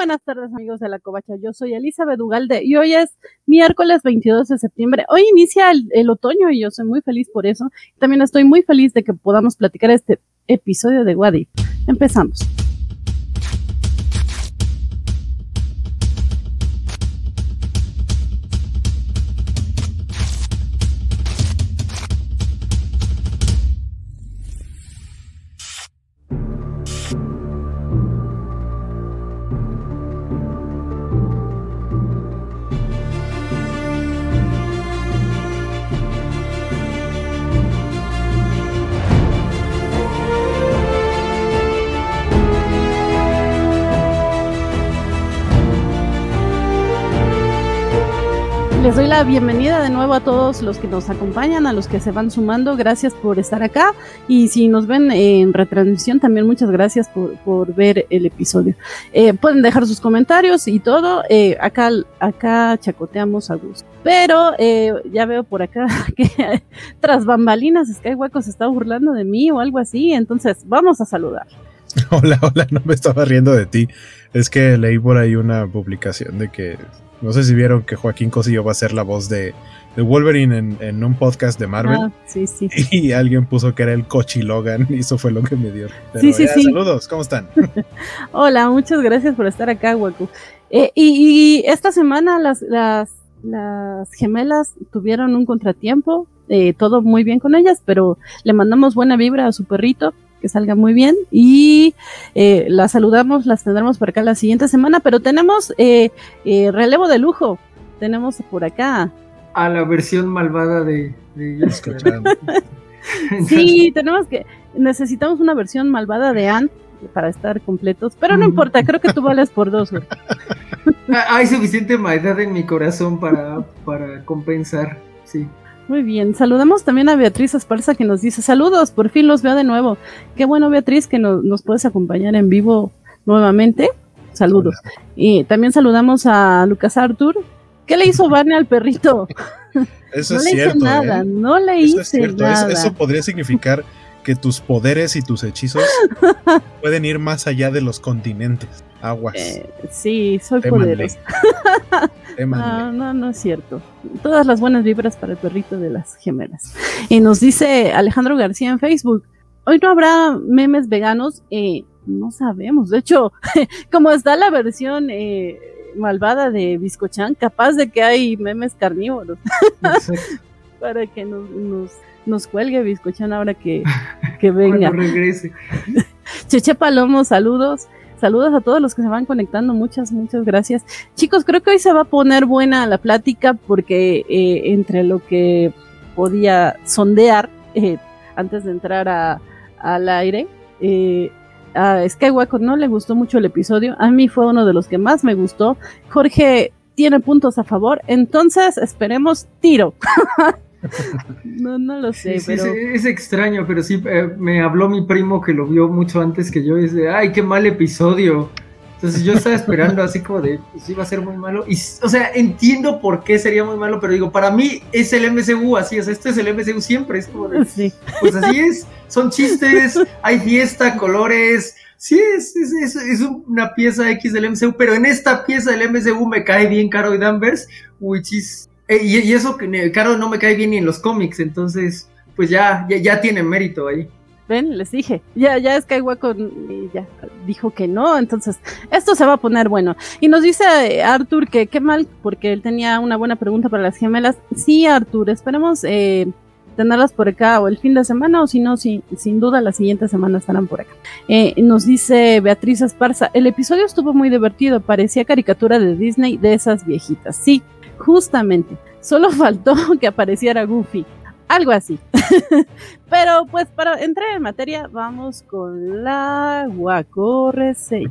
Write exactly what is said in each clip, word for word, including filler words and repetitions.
buenas tardes, amigos de La Covacha. Yo soy Elizabeth Ugalde y hoy es miércoles veintidós de septiembre. Hoy inicia el, el otoño y yo soy muy feliz por eso. También estoy muy feliz de que podamos platicar este episodio de What If. Empezamos. Les doy la bienvenida de nuevo a todos los que nos acompañan, a los que se van sumando. Gracias por estar acá. Y si nos ven en retransmisión, también muchas gracias por, por ver el episodio. Eh, pueden dejar sus comentarios y todo. Eh, acá, acá chacoteamos a gusto. Pero eh, ya veo por acá que tras bambalinas Skywalker se está burlando de mí o algo así. Entonces vamos a saludar. Hola, hola, no me estaba riendo de ti. Es que leí por ahí una publicación de que no sé si vieron que Joaquín Cosío va a ser la voz de, de Wolverine en, en un podcast de Marvel. Ah, sí, sí. Y alguien puso que era el Cochi Logan y eso fue lo que me dio. Pero sí, sí, ya, sí. Saludos, ¿cómo están? Hola, muchas gracias por estar acá, Waku. Eh, y, y esta semana las, las, las gemelas tuvieron un contratiempo, eh, todo muy bien con ellas, pero le mandamos buena vibra a su perrito, que salga muy bien, y eh, las saludamos, las tendremos por acá la siguiente semana, pero tenemos eh, eh, relevo de lujo, tenemos por acá a la versión malvada de, de ellos. Sí, tenemos que, necesitamos una versión malvada de Anne para estar completos, pero no importa, creo que tú vales por dos. Güey. Hay suficiente maldad en mi corazón para, para compensar, sí. Muy bien, saludamos también a Beatriz Esparza que nos dice, saludos, por fin los veo de nuevo. Qué bueno, Beatriz, que nos, nos puedes acompañar en vivo nuevamente. Saludos. Hola. Y también saludamos a Lucas Artur. ¿Qué le hizo Barney al perrito? Eso no es le cierto, hice nada, ¿eh? no le eso hice es cierto. nada. Eso, eso podría significar que tus poderes y tus hechizos pueden ir más allá de los continentes. Aguas. Eh, sí, soy Témanle. poderosa. Témanle. No, no, no es cierto. Todas las buenas vibras para el perrito de las gemelas. Y nos dice Alejandro García en Facebook, hoy no habrá memes veganos. Eh, no sabemos. De hecho, como está la versión eh, malvada de Bizcochan, capaz de que hay memes carnívoros. Para que nos, nos, nos cuelgue Bizcochan ahora que, que venga. Cuando regrese. Cheche Palomo, saludos. Saludos a todos los que se van conectando, muchas, muchas gracias. Chicos, creo que hoy se va a poner buena la plática porque eh, entre lo que podía sondear eh, antes de entrar a, al aire, eh, a Skywalker no le gustó mucho el episodio, a mí fue uno de los que más me gustó. Jorge tiene puntos a favor, entonces esperemos tiro. No, no lo sé, sí, pero... Sí, es extraño, pero sí, eh, me habló mi primo que lo vio mucho antes que yo y dice, ay, qué mal episodio. Entonces yo estaba esperando así como de, pues iba a ser muy malo. Y, o sea, entiendo por qué sería muy malo, pero digo, para mí es el M C U así, o sea, esto es el M C U siempre. Es como de, sí. Pues así es, son chistes, hay fiesta, colores... Sí, es, es, es, es una pieza X del M C U, pero en esta pieza del M C U me cae bien Carol Danvers, which is... Eh, y, y eso que Carol no me cae bien ni en los cómics, entonces pues ya, ya, ya tiene mérito ahí. Ven, les dije, ya, ya Skywalker ya dijo que no, entonces esto se va a poner bueno. Y nos dice Arthur que qué mal, porque él tenía una buena pregunta para las gemelas. Sí, Arthur, esperemos eh, tenerlas por acá o el fin de semana, o si no, si, sin duda la siguiente semana estarán por acá. Eh, nos dice Beatriz Esparza, el episodio estuvo muy divertido, parecía caricatura de Disney de esas viejitas. Sí, justamente, solo faltó que apareciera Goofy, algo así. Pero pues para entrar en materia, vamos con la guacorreseña.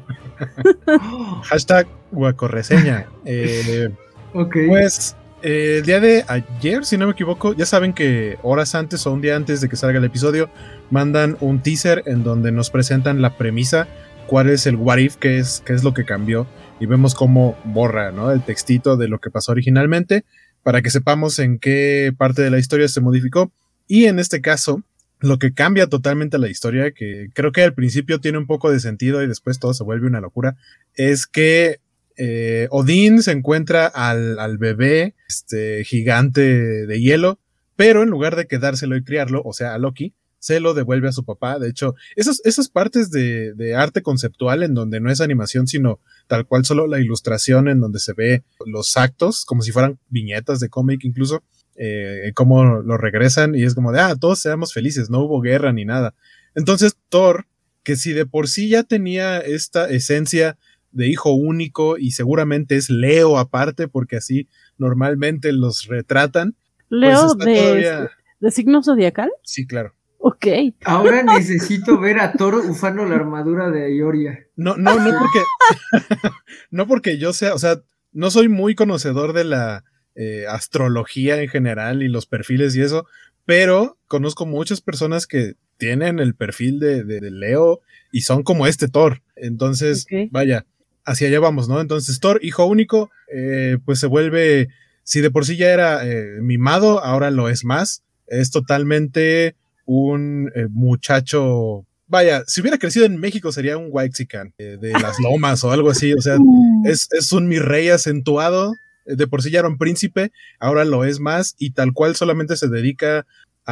Hashtag guacorreseña. Eh, okay. Pues eh, el día de ayer, si no me equivoco, ya saben que horas antes o un día antes de que salga el episodio, mandan un teaser en donde nos presentan la premisa, cuál es el what if, qué es, qué es lo que cambió, y vemos cómo borra, ¿no?, el textito de lo que pasó originalmente, para que sepamos en qué parte de la historia se modificó. Y en este caso, lo que cambia totalmente la historia, que creo que al principio tiene un poco de sentido y después todo se vuelve una locura, es que eh, Odín se encuentra al, al bebé este, gigante de hielo, pero en lugar de quedárselo y criarlo, o sea, a Loki, se lo devuelve a su papá. De hecho, esas, esas partes de, de arte conceptual en donde no es animación, sino tal cual solo la ilustración en donde se ve los actos, como si fueran viñetas de cómic incluso, eh, cómo lo regresan y es como de, ah, todos seamos felices, no hubo guerra ni nada. Entonces Thor, que si de por sí ya tenía esta esencia de hijo único y seguramente es Leo aparte, porque así normalmente los retratan. Leo pues de, todavía... de signo zodiacal. Sí, claro. Ok. Ahora necesito ver a Thor usando la armadura de Ioria. No, no, no porque no porque yo sea, o sea, no soy muy conocedor de la eh, astrología en general y los perfiles y eso, pero conozco muchas personas que tienen el perfil de, de, de Leo y son como este Thor. Entonces, okay. Vaya, hacia allá vamos, ¿no? Entonces Thor, hijo único, eh, pues se vuelve, si de por sí ya era eh, mimado, ahora lo es más. Es totalmente un eh, muchacho, vaya, si hubiera crecido en México sería un whitexican eh, de las lomas o algo así, o sea, es, es un mi rey acentuado, de por sí ya era un príncipe, ahora lo es más y tal cual solamente se dedica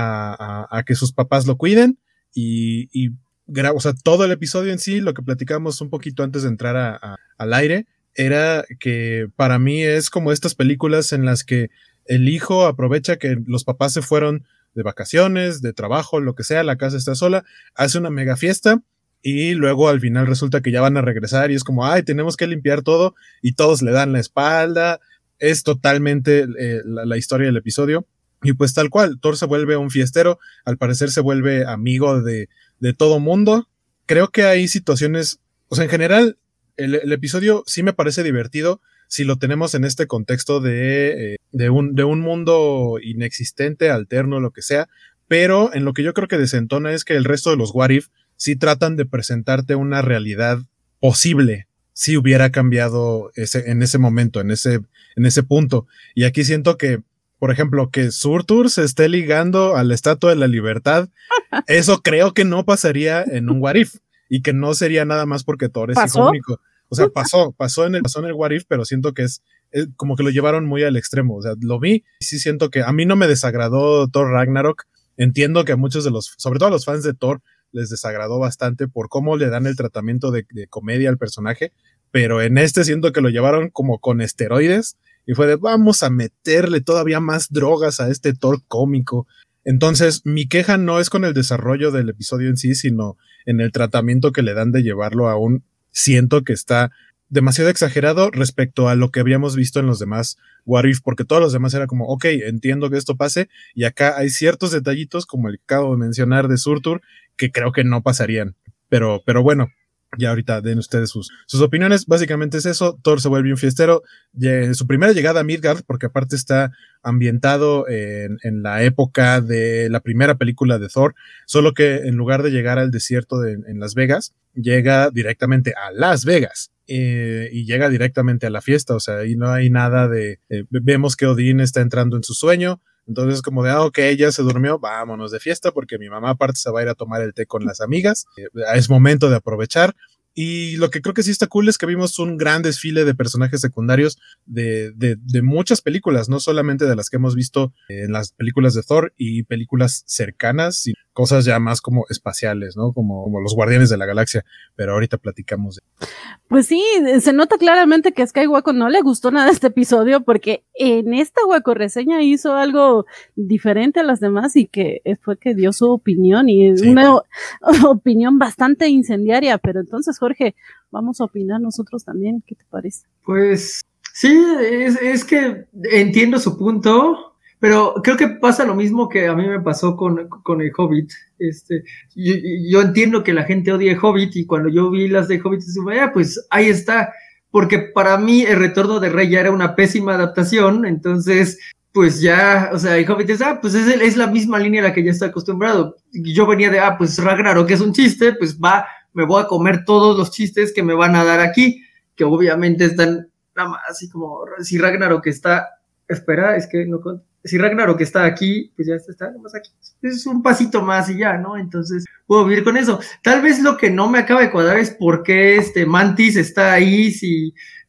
a, a, a que sus papás lo cuiden y, y o sea, todo el episodio en sí, lo que platicamos un poquito antes de entrar a, a, al aire, era que para mí es como estas películas en las que el hijo aprovecha que los papás se fueron de vacaciones, de trabajo, lo que sea, la casa está sola, hace una mega fiesta y luego al final resulta que ya van a regresar y es como, ay, tenemos que limpiar todo y todos le dan la espalda. Es totalmente eh, la, la historia del episodio. Y pues tal cual, Thor se vuelve un fiestero, al parecer se vuelve amigo de, de todo mundo. Creo que hay situaciones, o sea, en general, el, el episodio sí me parece divertido si lo tenemos en este contexto de, eh, de, un, de un mundo inexistente, alterno, lo que sea, pero en lo que yo creo que desentona es que el resto de los What If sí tratan de presentarte una realidad posible si hubiera cambiado ese, en ese momento, en ese, en ese punto. Y aquí siento que, por ejemplo, que Surtur se esté ligando a la Estatua de la Libertad, eso creo que no pasaría en un What If, y que no sería nada más porque Thor es hijo único. O sea, pasó, pasó en el, pasó en el What If, pero siento que es, es como que lo llevaron muy al extremo. O sea, lo vi y sí siento que a mí no me desagradó Thor Ragnarok. Entiendo que a muchos de los, sobre todo a los fans de Thor, les desagradó bastante por cómo le dan el tratamiento de, de comedia al personaje, pero en este siento que lo llevaron como con esteroides y fue de vamos a meterle todavía más drogas a este Thor cómico. Entonces mi queja no es con el desarrollo del episodio en sí, sino en el tratamiento que le dan de llevarlo a un, siento que está demasiado exagerado respecto a lo que habíamos visto en los demás What If, porque todos los demás era como, ok, entiendo que esto pase, y acá hay ciertos detallitos, como el que acabo de mencionar de Surtur, que creo que no pasarían, pero, pero bueno, ya ahorita den ustedes sus, sus opiniones. Básicamente es eso, Thor se vuelve un fiestero, su primera llegada a Midgard, porque aparte está ambientado en, en la época de la primera película de Thor, solo que en lugar de llegar al desierto de, en Las Vegas, llega directamente a Las Vegas. Eh, y llega directamente a la fiesta, o sea, ahí no hay nada de, eh, vemos que Odín está entrando en su sueño, entonces como de, ah, ok, ella se durmió, vámonos de fiesta, porque mi mamá aparte se va a ir a tomar el té con las amigas, eh, es momento de aprovechar. Y lo que creo que sí está cool es que vimos un gran desfile de personajes secundarios de, de, de muchas películas, no solamente de las que hemos visto en las películas de Thor y películas cercanas, sino cosas ya más como espaciales, ¿no? Como, como los Guardianes de la Galaxia, pero ahorita platicamos de... Pues sí, se nota claramente que a Sky Waco no le gustó nada este episodio, porque en esta Waco reseña hizo algo diferente a las demás y que fue que dio su opinión, y sí. Una opinión bastante incendiaria, pero entonces, Jorge, vamos a opinar nosotros también, ¿qué te parece? Pues sí, es, es que entiendo su punto, pero creo que pasa lo mismo que a mí me pasó con, con el Hobbit. Este, yo, yo entiendo que la gente odia el Hobbit, y cuando yo vi las de Hobbit, ah, pues ahí está, porque para mí el Retorno de Rey ya era una pésima adaptación, entonces pues ya, o sea, el Hobbit es, ah, pues es, es la misma línea a la que ya estoy acostumbrado. Yo venía de, ah, pues Ragnarok es un chiste, pues va, me voy a comer todos los chistes que me van a dar aquí, que obviamente están nada más así como, si Ragnarok está, espera, es que no, si Ragnarok está aquí, pues ya está nada más aquí, es un pasito más y ya, ¿no? Entonces puedo vivir con eso. Tal vez lo que no me acaba de cuadrar es por qué este Mantis está ahí, si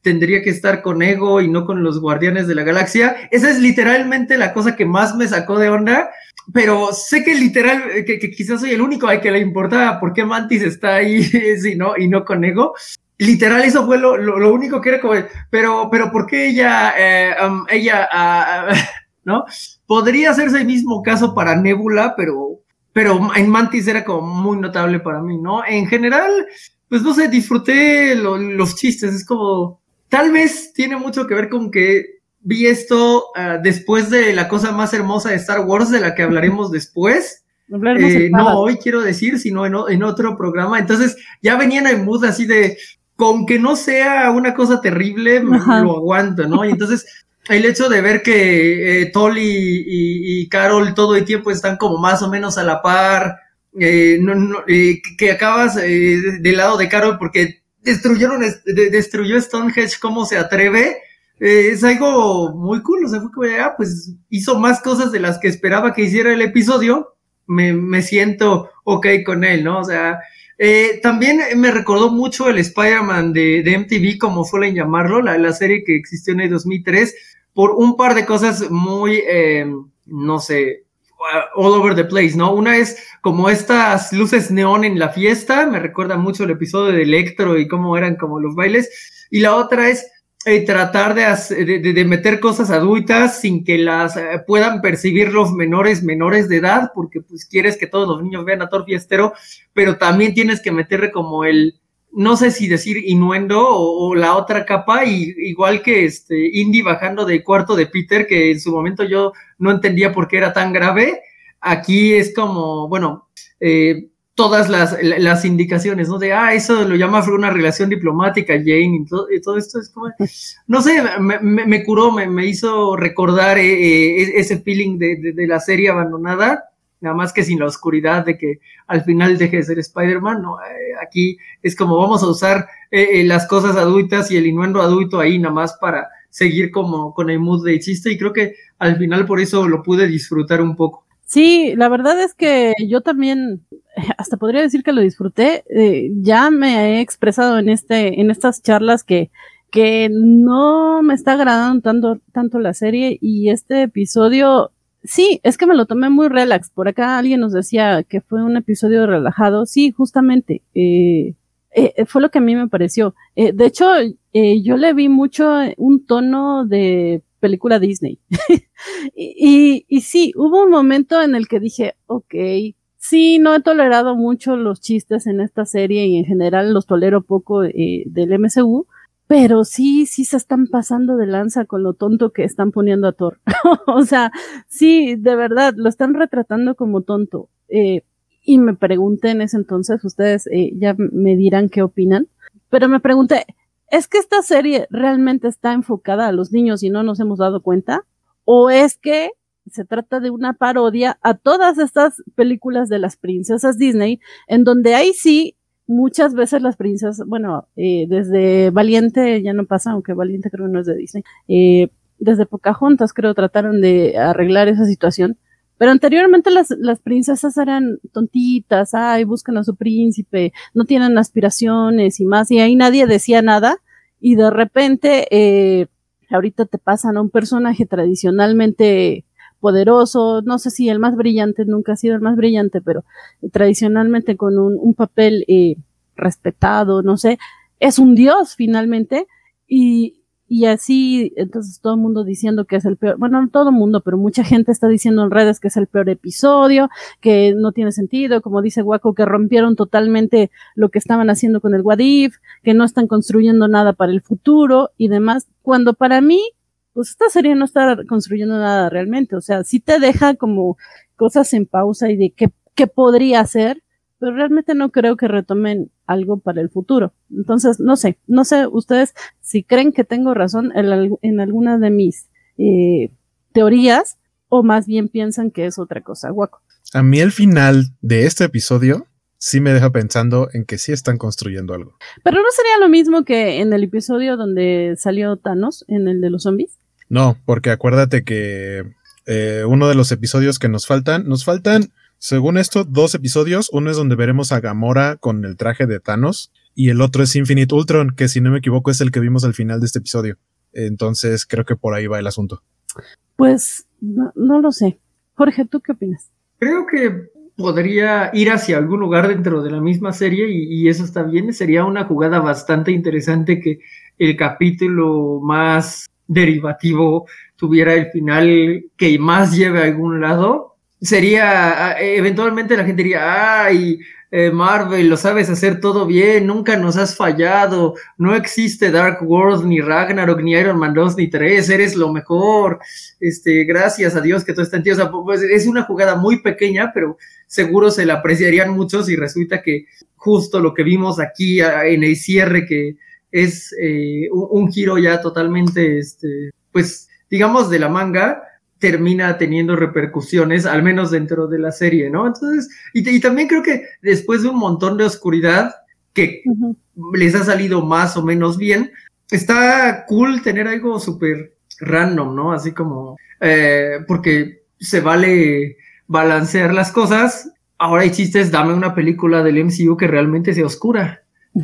tendría que estar con Ego y no con los Guardianes de la Galaxia. Esa es literalmente la cosa que más me sacó de onda, pero sé que literal, que, que quizás soy el único al que le importaba por qué Mantis está ahí sí, ¿no? y no con Ego. Literal, eso fue lo, lo, lo único que era como, pero, pero ¿por qué ella, eh, um, ella, uh, ¿no? Podría hacerse el mismo caso para Nebula, pero, pero en Mantis era como muy notable para mí, ¿no? En general, pues no sé, disfruté lo, los chistes, es como, tal vez tiene mucho que ver con que vi esto uh, después de la cosa más hermosa de Star Wars, de la que hablaremos después. Eh, no hoy quiero decir, sino en, en otro programa. Entonces ya venían en mood así de, con que no sea una cosa terrible, Ajá. lo aguanto, ¿no? Y entonces el hecho de ver que eh, Tolly y, y Carol todo el tiempo están como más o menos a la par, eh, no, no, eh, que acabas eh, del lado de Carol porque destruyeron, de, destruyó Stonehenge, ¿cómo se atreve? Eh, es algo muy cool, o sea, fue como, ah, pues hizo más cosas de las que esperaba que hiciera el episodio, me, me siento ok con él, ¿no? O sea, eh, también me recordó mucho el Spider-Man de, de M T V, como suelen llamarlo, la, la serie que existió en el dos mil tres, por un par de cosas muy, eh, no sé, all over the place, ¿no? Una es como estas luces neón en la fiesta, me recuerda mucho el episodio de Electro y cómo eran como los bailes, y la otra es eh, tratar de, hacer, de, de meter cosas adultas sin que las eh, puedan percibir los menores menores de edad, porque pues quieres que todos los niños vean a Thor fiestero, pero también tienes que meterle como el, no sé si decir innuendo o, o la otra capa, y igual que este Indy bajando del cuarto de Peter, que en su momento yo no entendía por qué era tan grave, aquí es como, bueno, eh, todas las, las indicaciones, ¿no? De, ah, eso lo llama una relación diplomática, Jane, y todo, y todo esto es como, no sé, me, me, me curó, me, me hizo recordar eh, eh, ese feeling de, de, de la serie abandonada, nada más que sin la oscuridad de que al final deje de ser Spider-Man, ¿no? Eh, aquí es como vamos a usar eh, eh, las cosas adultas y el innuendo adulto ahí nada más para seguir como con el mood de chiste, y creo que al final por eso lo pude disfrutar un poco. Sí, la verdad es que yo también hasta podría decir que lo disfruté. Eh, ya me he expresado en este, en estas charlas que, que no me está agradando tanto, tanto la serie, y este episodio, sí, es que me lo tomé muy relax. Por acá alguien nos decía que fue un episodio relajado. Sí, justamente, eh, eh, fue lo que a mí me pareció. Eh, de hecho, eh, yo le vi mucho un tono de película Disney. y, y, y sí, hubo un momento en el que dije, ok, sí, no he tolerado mucho los chistes en esta serie y en general los tolero poco eh, del M C U, pero sí, sí se están pasando de lanza con lo tonto que están poniendo a Thor. O sea, sí, de verdad, lo están retratando como tonto. Eh, y me pregunté en ese entonces, ustedes eh, ya me dirán qué opinan, pero me pregunté, ¿es que esta serie realmente está enfocada a los niños y no nos hemos dado cuenta? ¿O es que se trata de una parodia a todas estas películas de las princesas Disney, en donde ahí sí, muchas veces las princesas, bueno, eh, desde Valiente ya no pasa, aunque Valiente creo que no es de Disney, eh, desde Pocahontas creo trataron de arreglar esa situación, pero anteriormente las, las princesas eran tontitas, ay, buscan a su príncipe, no tienen aspiraciones y más, y ahí nadie decía nada, y de repente, eh, ahorita te pasan a un personaje tradicionalmente poderoso, no sé si el más brillante, nunca ha sido el más brillante, pero tradicionalmente con un, un papel eh, respetado, no sé, es un dios finalmente, y, y así, entonces todo el mundo diciendo que es el peor, bueno, no todo el mundo, pero mucha gente está diciendo en redes que es el peor episodio, que no tiene sentido, como dice Waco, que rompieron totalmente lo que estaban haciendo con el What If, que no están construyendo nada para el futuro y demás, cuando para mí, pues esta serie no está construyendo nada realmente, o sea, sí te deja como cosas en pausa y de qué, qué podría hacer, pero realmente no creo que retomen algo para el futuro. Entonces, no sé, no sé ustedes si creen que tengo razón en, en alguna de mis eh, teorías, o más bien piensan que es otra cosa. Guaco. A mí el final de este episodio sí me deja pensando en que sí están construyendo algo. Pero no sería lo mismo que en el episodio donde salió Thanos, en el de los zombies. No, porque acuérdate que eh, uno de los episodios que nos faltan, nos faltan, según esto, dos episodios. Uno es donde veremos a Gamora con el traje de Thanos, y el otro es Infinite Ultron, que si no me equivoco es el que vimos al final de este episodio. Entonces creo que por ahí va el asunto. Pues no, no lo sé. Jorge, ¿tú qué opinas? Creo que podría ir hacia algún lugar dentro de la misma serie y, y eso está bien. Sería una jugada bastante interesante que el capítulo más derivativo tuviera el final que más lleve a algún lado. Sería, eventualmente la gente diría, ay, eh, Marvel, lo sabes hacer todo bien, nunca nos has fallado, no existe Dark World, ni Ragnarok, ni Iron Man dos, ni tres, eres lo mejor, este, gracias a Dios que todo está en ti. O sea, pues es una jugada muy pequeña, pero seguro se la apreciarían muchos y resulta que justo lo que vimos aquí en el cierre, que es eh, un, un giro ya totalmente, este, pues, digamos, de la manga, termina teniendo repercusiones, al menos dentro de la serie, ¿no? Entonces, y, y también creo que después de un montón de oscuridad que uh-huh. les ha salido más o menos bien, está cool tener algo súper random, ¿no? Así como, eh, porque se vale balancear las cosas. Ahora hay chistes, dame una película del M C U que realmente sea oscura.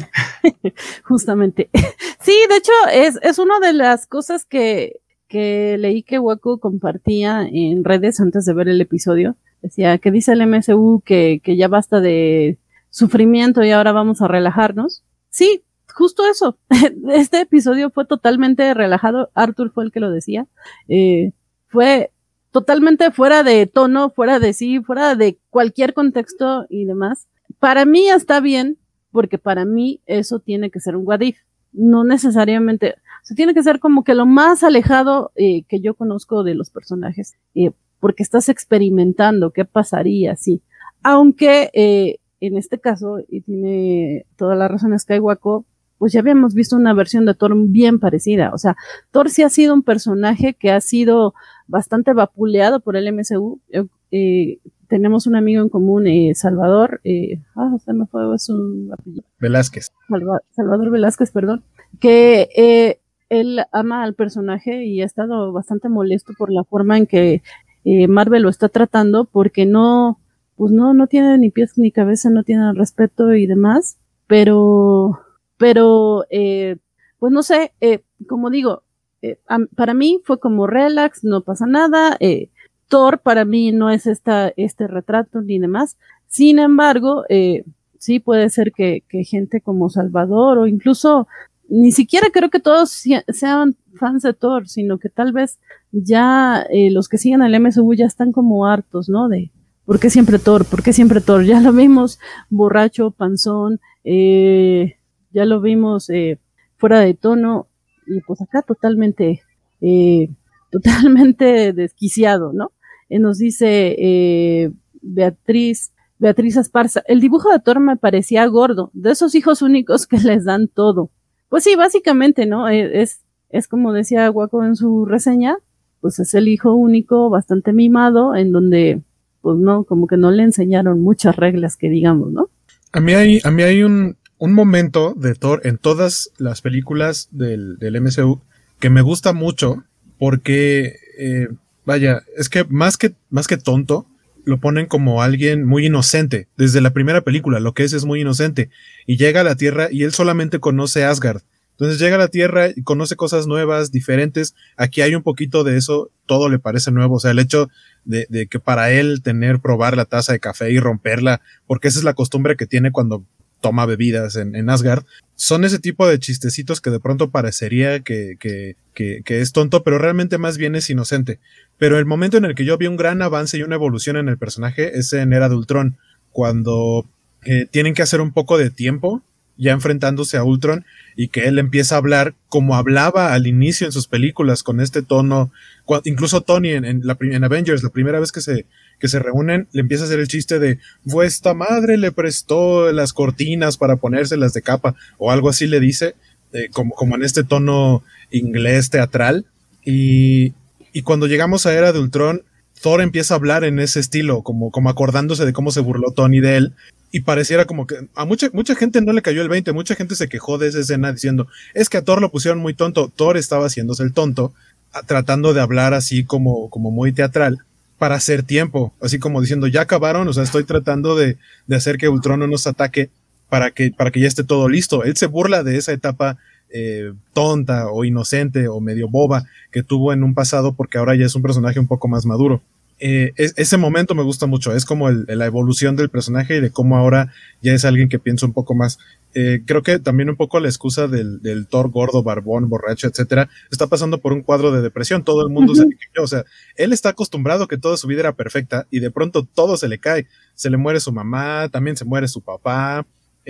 Justamente. Sí, de hecho, es, es una de las cosas que que leí que Waco compartía en redes antes de ver el episodio. Decía que dice el M C U que, que ya basta de sufrimiento y ahora vamos a relajarnos. Sí, justo eso. Este episodio fue totalmente relajado. Arthur fue el que lo decía. Eh, fue totalmente fuera de tono, fuera de sí, fuera de cualquier contexto y demás. Para mí está bien, porque para mí eso tiene que ser un what if. No necesariamente, o sea, tiene que ser como que lo más alejado eh, que yo conozco de los personajes, eh, porque estás experimentando qué pasaría, sí. Aunque eh, en este caso, y tiene toda la razón Skywalker, pues ya habíamos visto una versión de Thor bien parecida. O sea, Thor sí ha sido un personaje que ha sido bastante vapuleado por el M C U. Eh, eh, tenemos un amigo en común, eh, Salvador, eh, ah, se me fue su apellido. Velázquez. Salva, Salvador Velázquez, perdón, que eh, él ama al personaje y ha estado bastante molesto por la forma en que eh, Marvel lo está tratando, porque no, pues no, no tiene ni pies ni cabeza, no tiene respeto y demás, pero, pero, eh, pues no sé, eh, como digo, eh, a, para mí fue como relax, no pasa nada, eh, Thor para mí no es esta, este retrato ni demás. Sin embargo, eh, sí puede ser que, que gente como Salvador o incluso ni siquiera creo que todos sean fans de Thor, sino que tal vez ya eh, los que siguen al M C U ya están como hartos, ¿no? De ¿por qué siempre Thor? ¿Por qué siempre Thor? Ya lo vimos borracho, panzón, eh, ya lo vimos eh, fuera de tono y pues acá totalmente, eh, totalmente desquiciado, ¿no? Eh, nos dice eh, Beatriz, Beatriz Esparza, el dibujo de Thor me parecía gordo, de esos hijos únicos que les dan todo. Pues sí, básicamente, ¿no? Eh, es, es como decía Waco en su reseña, pues es el hijo único, bastante mimado, en donde, pues no, como que no le enseñaron muchas reglas que digamos, ¿no? A mí hay, a mí hay un, un momento de Thor en todas las películas del, del M C U que me gusta mucho porque... Eh, Vaya, es que más que más que tonto, lo ponen como alguien muy inocente. Desde la primera película, lo que es es muy inocente. Y llega a la Tierra y él solamente conoce Asgard. Entonces llega a la Tierra y conoce cosas nuevas, diferentes. Aquí hay un poquito de eso, todo le parece nuevo. O sea, el hecho de, de que para él tener, probar la taza de café y romperla, porque esa es la costumbre que tiene cuando toma bebidas en, en Asgard, son ese tipo de chistecitos que de pronto parecería que, que, que, que es tonto, pero realmente más bien es inocente. Pero el momento en el que yo vi un gran avance y una evolución en el personaje es en Era de Ultron, cuando eh, tienen que hacer un poco de tiempo ya enfrentándose a Ultron y que él empieza a hablar como hablaba al inicio en sus películas, con este tono, incluso Tony en, en, la, en Avengers, la primera vez que se, que se reúnen, le empieza a hacer el chiste de vuestra madre le prestó las cortinas para ponérselas de capa, o algo así le dice, eh, como, como en este tono inglés teatral, y, y cuando llegamos a Era de Ultron, Thor empieza a hablar en ese estilo, como, como acordándose de cómo se burló Tony de él, y pareciera como que a mucha, mucha gente no le cayó el veinte, mucha gente se quejó de esa escena diciendo, es que a Thor lo pusieron muy tonto. Thor estaba haciéndose el tonto, a, tratando de hablar así como, como muy teatral, para hacer tiempo, así como diciendo, ya acabaron, o sea, estoy tratando de, de hacer que Ultron no nos ataque, para que, para que ya esté todo listo. Él se burla de esa etapa eh, tonta o inocente o medio boba que tuvo en un pasado, porque ahora ya es un personaje un poco más maduro. Eh, es, ese momento me gusta mucho, es como el, la evolución del personaje y de cómo ahora ya es alguien que piensa un poco más. Eh, creo que también un poco la excusa del, del Thor gordo, barbón, borracho, etcétera, está pasando por un cuadro de depresión. Todo el mundo uh-huh. se le cayó, o sea, él está acostumbrado a que toda su vida era perfecta y de pronto todo se le cae. Se le muere su mamá, también se muere su papá,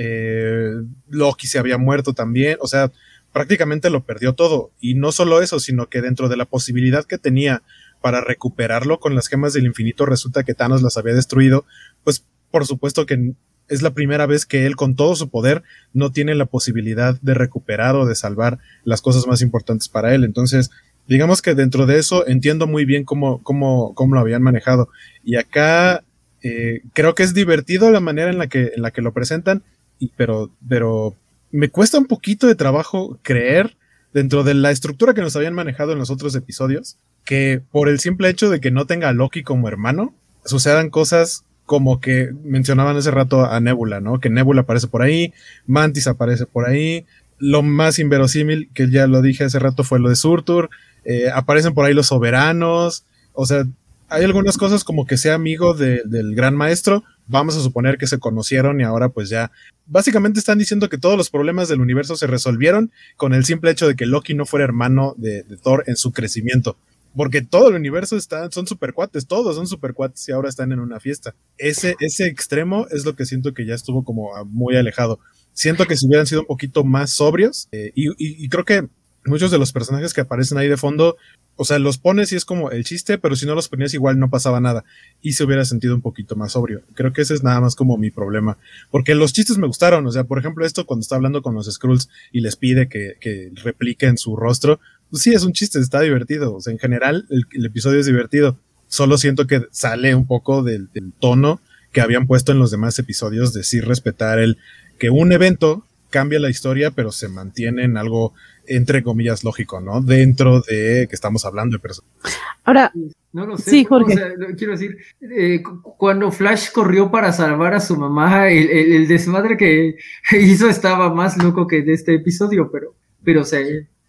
eh, Loki se había muerto también, o sea, prácticamente lo perdió todo. Y no solo eso, sino que dentro de la posibilidad que tenía para recuperarlo con las gemas del infinito, resulta que Thanos las había destruido. Pues por supuesto que es la primera vez que él, con todo su poder, no tiene la posibilidad de recuperar o de salvar las cosas más importantes para él. Entonces, digamos que dentro de eso entiendo muy bien cómo, cómo, cómo lo habían manejado. Y acá eh, creo que es divertido la manera en la que, en la que lo presentan, y, pero, pero me cuesta un poquito de trabajo creer, dentro de la estructura que nos habían manejado en los otros episodios, que por el simple hecho de que no tenga a Loki como hermano, sucedan cosas como que mencionaban hace rato a Nebula, ¿no? Que Nebula aparece por ahí, Mantis aparece por ahí, lo más inverosímil, que ya lo dije hace rato, fue lo de Surtur, eh, aparecen por ahí los soberanos, o sea, hay algunas cosas como que sea amigo de, del gran maestro, vamos a suponer que se conocieron y ahora pues ya, básicamente están diciendo que todos los problemas del universo se resolvieron con el simple hecho de que Loki no fuera hermano de, de Thor en su crecimiento. Porque todo el universo está, son supercuates, todos son supercuates y ahora están en una fiesta. Ese, ese extremo es lo que siento que ya estuvo como muy alejado. Siento que si hubieran sido un poquito más sobrios, eh, y, y, y creo que muchos de los personajes que aparecen ahí de fondo, o sea, los pones y es como el chiste, pero si no los ponías igual no pasaba nada y se hubiera sentido un poquito más sobrio. Creo que ese es nada más como mi problema, porque los chistes me gustaron, o sea, por ejemplo esto cuando está hablando con los Skrulls y les pide que, que repliquen su rostro, pues sí, es un chiste, está divertido, o sea, en general el, el episodio es divertido, solo siento que sale un poco del, del tono que habían puesto en los demás episodios de sí respetar el que un evento cambia la historia, pero se mantiene en algo, entre comillas, lógico, ¿no? Dentro de que estamos hablando de personas. Ahora, no lo sé. Sí, Jorge. O sea, quiero decir, eh, cuando Flash corrió para salvar a su mamá, el, el, el desmadre que hizo estaba más loco que de este episodio, pero, pero o sea,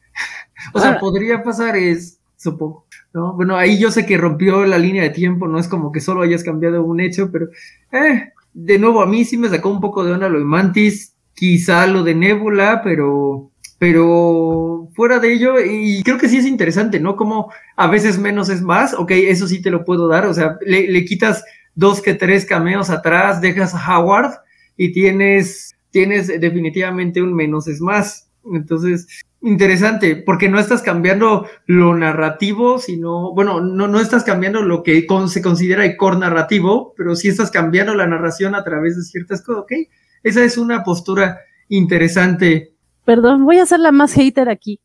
o sea, Ahora, podría pasar, es, supongo, ¿no? Bueno, ahí yo sé que rompió la línea de tiempo, no es como que solo hayas cambiado un hecho, pero, eh, de nuevo, a mí sí me sacó un poco de onda lo de Mantis, quizá lo de Nebula, pero, pero fuera de ello, y creo que sí es interesante, ¿no? Como a veces menos es más, ok, eso sí te lo puedo dar, o sea, le, le quitas dos que tres cameos atrás, dejas a Howard y tienes, tienes definitivamente un menos es más. Entonces, interesante, porque no estás cambiando lo narrativo, sino, bueno, no, no estás cambiando lo que con, se considera el core narrativo, pero sí estás cambiando la narración a través de ciertas cosas, ¿ok? Esa es una postura interesante. Perdón, voy a ser la más hater aquí,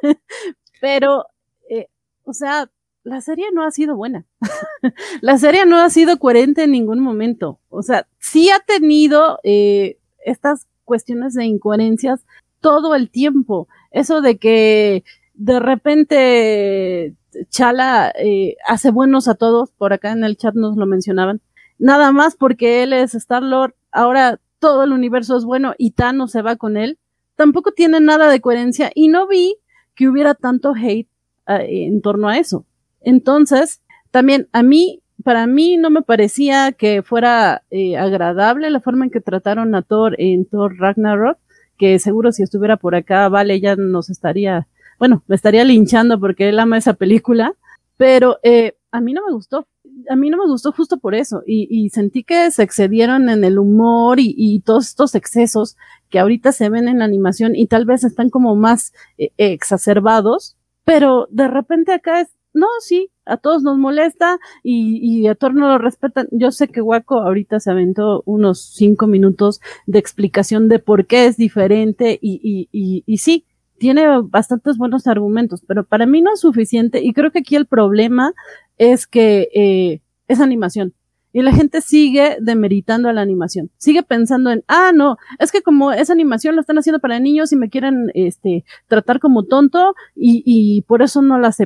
pero, eh, o sea, la serie no ha sido buena. La serie no ha sido coherente en ningún momento. O sea, sí ha tenido eh, estas cuestiones de incoherencias todo el tiempo. Eso de que de repente Chala eh, hace buenos a todos, por acá en el chat nos lo mencionaban, nada más porque él es Star-Lord, ahora todo el universo es bueno y Thanos se va con él. Tampoco tiene nada de coherencia y no vi que hubiera tanto hate uh, en torno a eso. Entonces, también a mí, para mí no me parecía que fuera eh, agradable la forma en que trataron a Thor en Thor Ragnarok, que seguro si estuviera por acá, Vale, ya nos estaría, bueno, me estaría linchando porque él ama esa película, pero eh, a mí no me gustó. A mí no me gustó justo por eso, y, y sentí que se excedieron en el humor y, y todos estos excesos que ahorita se ven en la animación y tal vez están como más eh, exacerbados, pero de repente acá es, no, sí, a todos nos molesta y, y a todos no lo respetan. Yo sé que Waco ahorita se aventó unos cinco minutos de explicación de por qué es diferente y, y, y, y sí, tiene bastantes buenos argumentos, pero para mí no es suficiente y creo que aquí el problema es que eh, es animación y la gente sigue demeritando a la animación, sigue pensando en, ah, no, es que como esa animación lo están haciendo para niños y me quieren este, tratar como tonto y, y por eso no la acepto.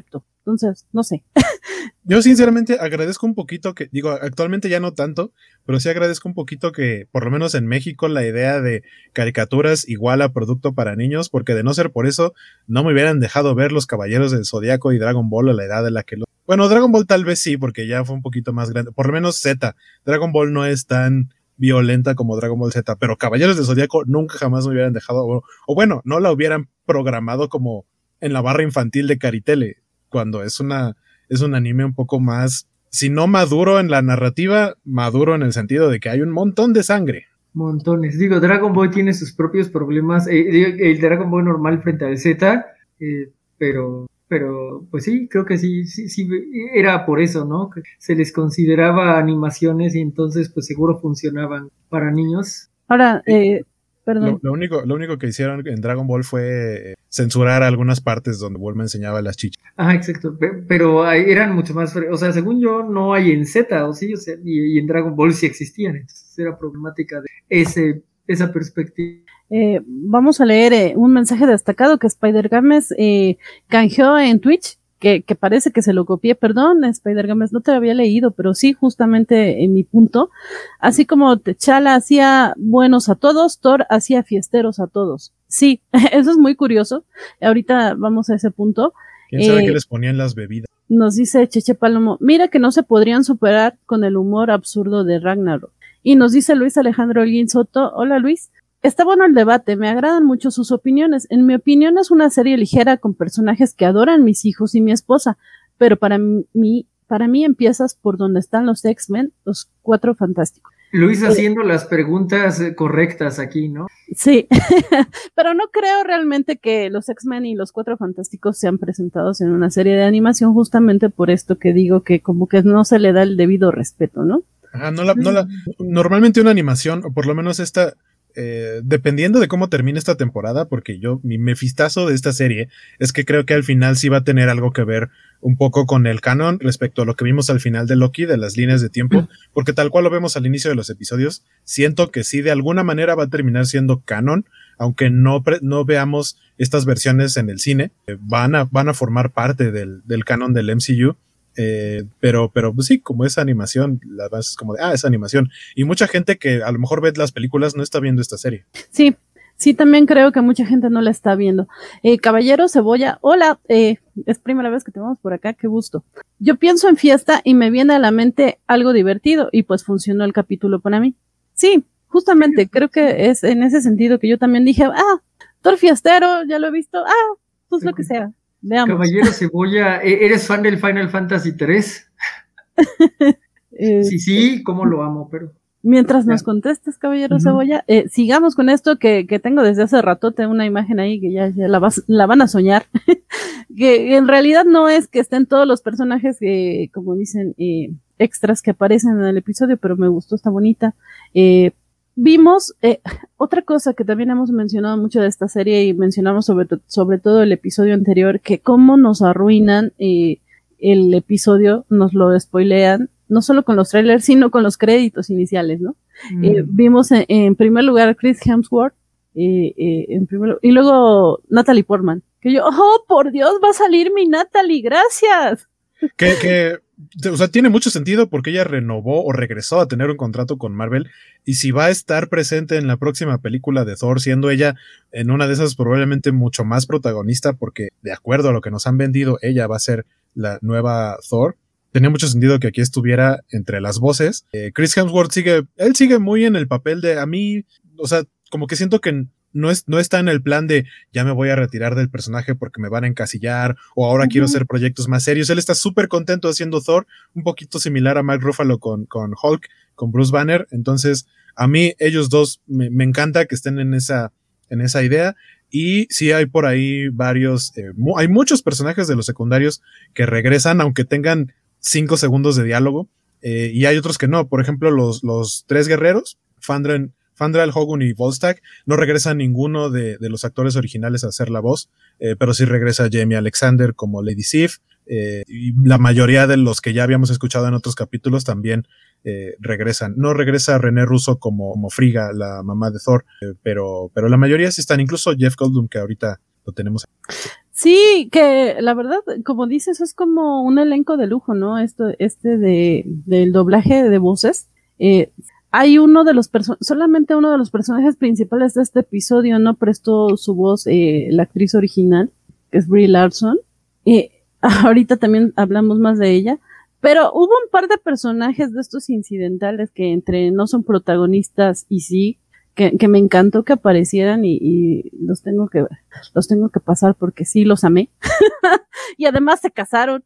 Entonces, no sé. Yo sinceramente agradezco un poquito que, digo, actualmente ya no tanto, pero sí agradezco un poquito que, por lo menos en México, la idea de caricaturas igual a producto para niños, porque de no ser por eso, no me hubieran dejado ver Los Caballeros del Zodiaco y Dragon Ball a la edad de la que lo... Bueno, Dragon Ball tal vez sí, porque ya fue un poquito más grande, por lo menos Z. Dragon Ball no es tan violenta como Dragon Ball Z, pero Caballeros del Zodiaco nunca jamás me hubieran dejado, o, o bueno, no la hubieran programado como en la barra infantil de Caritele, cuando es una... es un anime un poco más, si no maduro en la narrativa, maduro en el sentido de que hay un montón de sangre. Montones. Digo, Dragon Ball tiene sus propios problemas. Eh, el Dragon Ball normal frente al Z, eh, pero, pero, pues sí, creo que sí, sí, sí, era por eso, ¿no? Que se les consideraba animaciones y entonces, pues seguro funcionaban para niños. Ahora, eh, perdón. Lo, lo, único, lo único que hicieron en Dragon Ball fue censurar algunas partes donde Bulma enseñaba las chichas. Ajá, exacto, pero eran mucho más, o sea, según yo no hay en Z, o sí, o sea, y, y en Dragon Ball sí existían, entonces era problemática de ese, esa perspectiva. Eh, vamos a leer eh, un mensaje destacado que Spider Games eh, canjeó en Twitch, que, que parece que se lo copié, perdón, Spider Games, no te había leído, pero sí, justamente en mi punto, así como T'Challa hacía buenos a todos, Thor hacía fiesteros a todos. Sí, eso es muy curioso, ahorita vamos a ese punto. ¿Quién sabe eh, qué les ponían las bebidas? Nos dice Cheche Palomo, mira que no se podrían superar con el humor absurdo de Ragnarok. Y nos dice Luis Alejandro Holguín Soto, hola Luis, está bueno el debate, me agradan mucho sus opiniones. En mi opinión es una serie ligera con personajes que adoran mis hijos y mi esposa, pero para mí, para mí empiezas por donde están los X-Men, los Cuatro Fantásticos. Luis haciendo eh, las preguntas correctas aquí, ¿no? Sí, pero no creo realmente que los X-Men y los Cuatro Fantásticos sean presentados en una serie de animación justamente por esto que digo que como que no se le da el debido respeto, ¿no? Ah, no la, no la, normalmente una animación, o por lo menos esta, eh, dependiendo de cómo termine esta temporada, porque yo, mi mefistazo de esta serie es que creo que al final sí va a tener algo que ver un poco con el canon respecto a lo que vimos al final de Loki, de las líneas de tiempo, porque tal cual lo vemos al inicio de los episodios, siento que sí de alguna manera va a terminar siendo canon, aunque no, pre, no veamos estas versiones en el cine, eh, van, a, van a formar parte del, del canon del M C U. Eh, pero, pero pues sí, como es animación, la base es como de, ah, es animación. Y mucha gente que a lo mejor ve las películas no está viendo esta serie. Sí, sí, también creo que mucha gente no la está viendo. Eh, Caballero Cebolla, hola, eh, es primera vez que te vamos por acá, qué gusto. Yo pienso en fiesta y me viene a la mente algo divertido y pues funcionó el capítulo para mí. Sí, justamente, creo que es en ese sentido que yo también dije, ah, Thor fiestero, ya lo he visto, ah, pues lo que sea. Veamos. Caballero Cebolla, ¿eres fan del Final Fantasy tres? eh, sí, sí, cómo lo amo, pero... Mientras nos contestes, Caballero uh-huh. Cebolla, eh, sigamos con esto que, que tengo desde hace ratote una imagen ahí que ya, ya la, vas, la van a soñar, que en realidad no es que estén todos los personajes, eh, como dicen, eh, extras que aparecen en el episodio, pero me gustó, está bonita. Eh, Vimos eh, otra cosa que también hemos mencionado mucho de esta serie y mencionamos sobre, to- sobre todo el episodio anterior, que cómo nos arruinan eh, el episodio, nos lo spoilean, no solo con los trailers, sino con los créditos iniciales, ¿no? Mm. Eh, vimos en, en primer lugar a Chris Hemsworth, eh, eh, en primer, y luego Natalie Portman, que yo, oh, por Dios, va a salir mi Natalie, gracias. Que, que, o sea, tiene mucho sentido porque ella renovó o regresó a tener un contrato con Marvel y si va a estar presente en la próxima película de Thor, siendo ella en una de esas probablemente mucho más protagonista porque de acuerdo a lo que nos han vendido, ella va a ser la nueva Thor. Tenía mucho sentido que aquí estuviera entre las voces. Eh, Chris Hemsworth sigue, él sigue muy en el papel de a mí, o sea, como que siento que No, es, no está en el plan de ya me voy a retirar del personaje porque me van a encasillar o ahora uh-huh. quiero hacer proyectos más serios. Él está súper contento haciendo Thor, un poquito similar a Mark Ruffalo con, con Hulk, con Bruce Banner. Entonces, a mí ellos dos me, me encanta que estén en esa, en esa idea. Y sí hay por ahí varios, eh, mu- hay muchos personajes de los secundarios que regresan, aunque tengan cinco segundos de diálogo. Eh, y hay otros que no. Por ejemplo, los, los tres guerreros, Fandren, Fandral, Hogun y Volstagg, no regresa ninguno de, de los actores originales a hacer la voz, eh, pero sí regresa Jamie Alexander como Lady Sif, eh, y la mayoría de los que ya habíamos escuchado en otros capítulos también eh, regresan. No regresa René Russo como, como Frigga, la mamá de Thor, eh, pero, pero la mayoría sí están, incluso Jeff Goldblum, que ahorita lo tenemos. Sí, que la verdad, como dices, es como un elenco de lujo, ¿no? Esto, este de, del doblaje de voces. Eh, hay uno de los personajes, solamente uno de los personajes principales de este episodio no prestó su voz, eh, la actriz original, que es Brie Larson. Eh, ahorita también hablamos más de ella. Pero hubo un par de personajes de estos incidentales que entre no son protagonistas y sí, que, que me encantó que aparecieran y, y los tengo que los tengo que pasar porque sí los amé. Y además se casaron.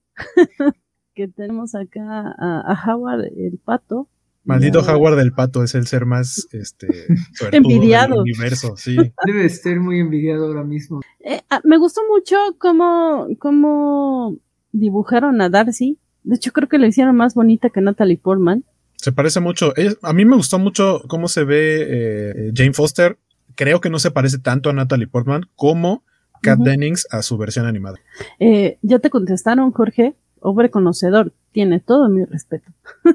Que tenemos acá a, a Howard el Pato. Maldito ya. Howard del Pato es el ser más este suertudo Envidiado del universo, sí. Debe estar muy envidiado ahora mismo. Eh, ah, me gustó mucho cómo, cómo dibujaron a Darcy. De hecho, creo que la hicieron más bonita que Natalie Portman. Se parece mucho. Ella, a mí me gustó mucho cómo se ve eh, Jane Foster. Creo que no se parece tanto a Natalie Portman como Kat uh-huh. Dennings a su versión animada. Eh, ya te contestaron, Jorge. Hombre conocedor. Tiene todo mi respeto.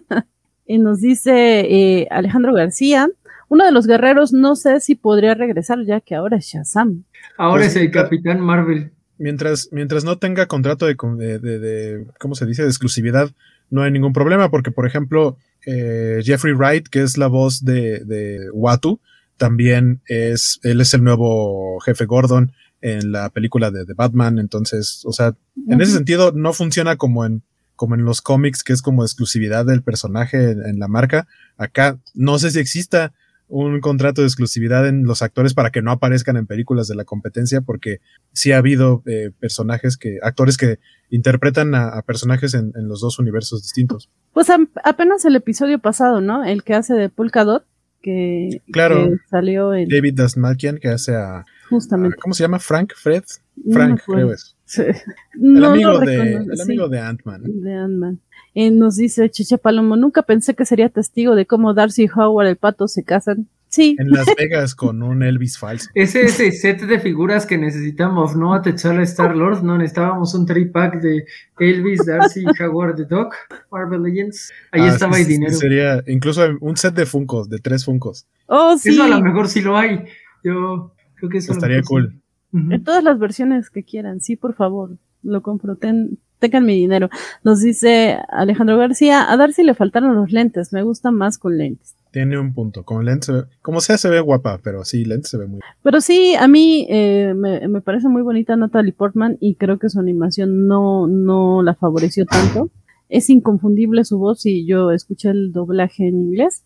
Y nos dice eh, Alejandro García. Uno de los guerreros no sé si podría regresar ya que ahora es Shazam. Ahora Pues, es el Capitán Marvel. Mientras, mientras no tenga contrato de, de, de, de, ¿cómo se dice?, de exclusividad, no hay ningún problema, porque, por ejemplo, eh, Jeffrey Wright, que es la voz de, de Uatu, también es, él es el nuevo jefe Gordon en la película de, de Batman, entonces, o sea, uh-huh. en ese sentido no funciona como en, como en los cómics, que es como exclusividad del personaje en, en la marca. Acá no sé si exista un contrato de exclusividad en los actores para que no aparezcan en películas de la competencia, porque sí ha habido eh, personajes que, actores que interpretan a, a personajes en, en los dos universos distintos. Pues a, apenas el episodio pasado, ¿no? El que hace de Polka Dot, que, claro, que salió en... David Dastmalchian, que hace a... Justamente. A, ¿cómo se llama? Frank, Fred? Frank, no creo es. Sí. El, no amigo de, el amigo sí, de Ant-Man. De Ant-Man. Eh, nos dice Chicha Palomo, nunca pensé que sería testigo de cómo Darcy y Howard el Pato se casan. Sí. En Las Vegas con un Elvis falso. Ese es el set de figuras que necesitamos, ¿no? A T'Challa Star-Lord, ¿no? Necesitábamos un tri-pack de Elvis, Darcy, Howard the Duck, Marvel Legends. Ahí ah, estaba sí, el dinero. Sí, sería incluso un set de Funkos, de tres Funkos. Oh, sí. Eso a lo mejor sí lo hay. Yo creo que eso estaría cool. Sí. Uh-huh. En todas las versiones que quieran, sí, por favor, lo compro, ten, tengan mi dinero. Nos dice Alejandro García, a Darcy le faltaron los lentes, me gusta más con lentes. Tiene un punto, con lentes, como sea se ve guapa, pero sí, lentes se ve muy bien. Pero sí, a mí eh, me, me parece muy bonita Natalie Portman y creo que su animación no, no la favoreció tanto. Es inconfundible su voz y yo escuché el doblaje en inglés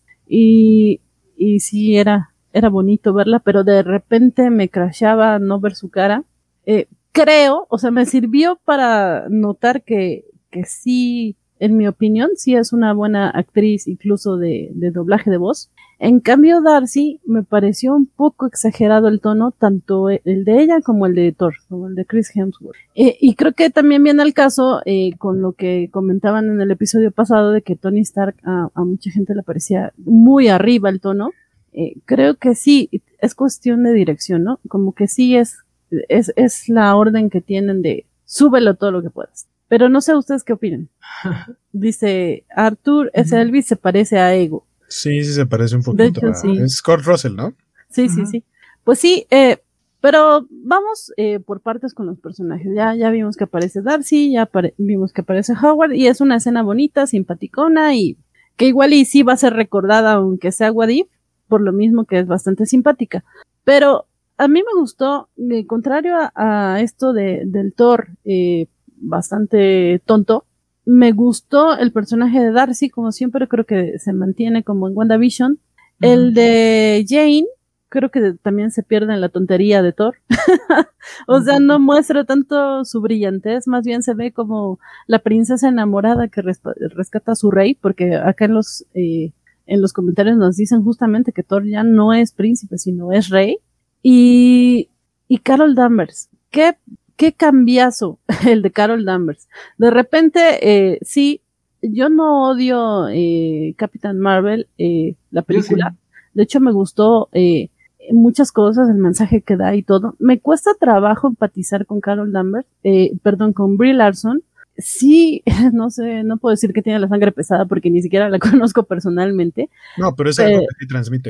y, y sí era... era bonito verla, pero de repente me crashaba no ver su cara. Eh, creo, o sea, me sirvió para notar que, que sí, en mi opinión, sí es una buena actriz, incluso de, de doblaje de voz. En cambio, Darcy me pareció un poco exagerado el tono, tanto el de ella como el de Thor, como el de Chris Hemsworth. Eh, y creo que también viene al caso eh, con lo que comentaban en el episodio pasado de que Tony Stark a, a mucha gente le parecía muy arriba el tono. Eh, creo que sí, es cuestión de dirección, ¿no? Como que sí es, es, es la orden que tienen de súbelo todo lo que puedas. Pero no sé ustedes qué opinan. Dice Arthur, ese Elvis se parece a Ego. Sí, sí se parece un poquito. De hecho, a, sí. Es Kurt Russell, ¿no? Sí, uh-huh. sí, sí. Pues sí, eh, pero vamos eh, por partes con los personajes. Ya, ya vimos que aparece Darcy, ya apare- vimos que aparece Howard, y es una escena bonita, simpaticona, y que igual y sí va a ser recordada, aunque sea What If, por lo mismo que es bastante simpática. Pero a mí me gustó, de contrario a, a esto de, del Thor eh, bastante tonto, me gustó el personaje de Darcy, como siempre creo que se mantiene como en WandaVision. Uh-huh. El de Jane, creo que también se pierde en la tontería de Thor. O uh-huh. sea, no muestra tanto su brillantez, más bien se ve como la princesa enamorada que res- rescata a su rey, porque acá en los... Eh, en los comentarios nos dicen justamente que Thor ya no es príncipe, sino es rey. Y, y Carol Danvers, qué, qué cambiazo el de Carol Danvers. De repente, eh, sí, yo no odio eh, Capitán Marvel, eh, la película. Sí. De hecho, me gustó eh, muchas cosas, el mensaje que da y todo. Me cuesta trabajo empatizar con Carol Danvers, eh, perdón, con Brie Larson. Sí, no sé, no puedo decir que tiene la sangre pesada porque ni siquiera la conozco personalmente. No, pero es algo eh, que sí transmite.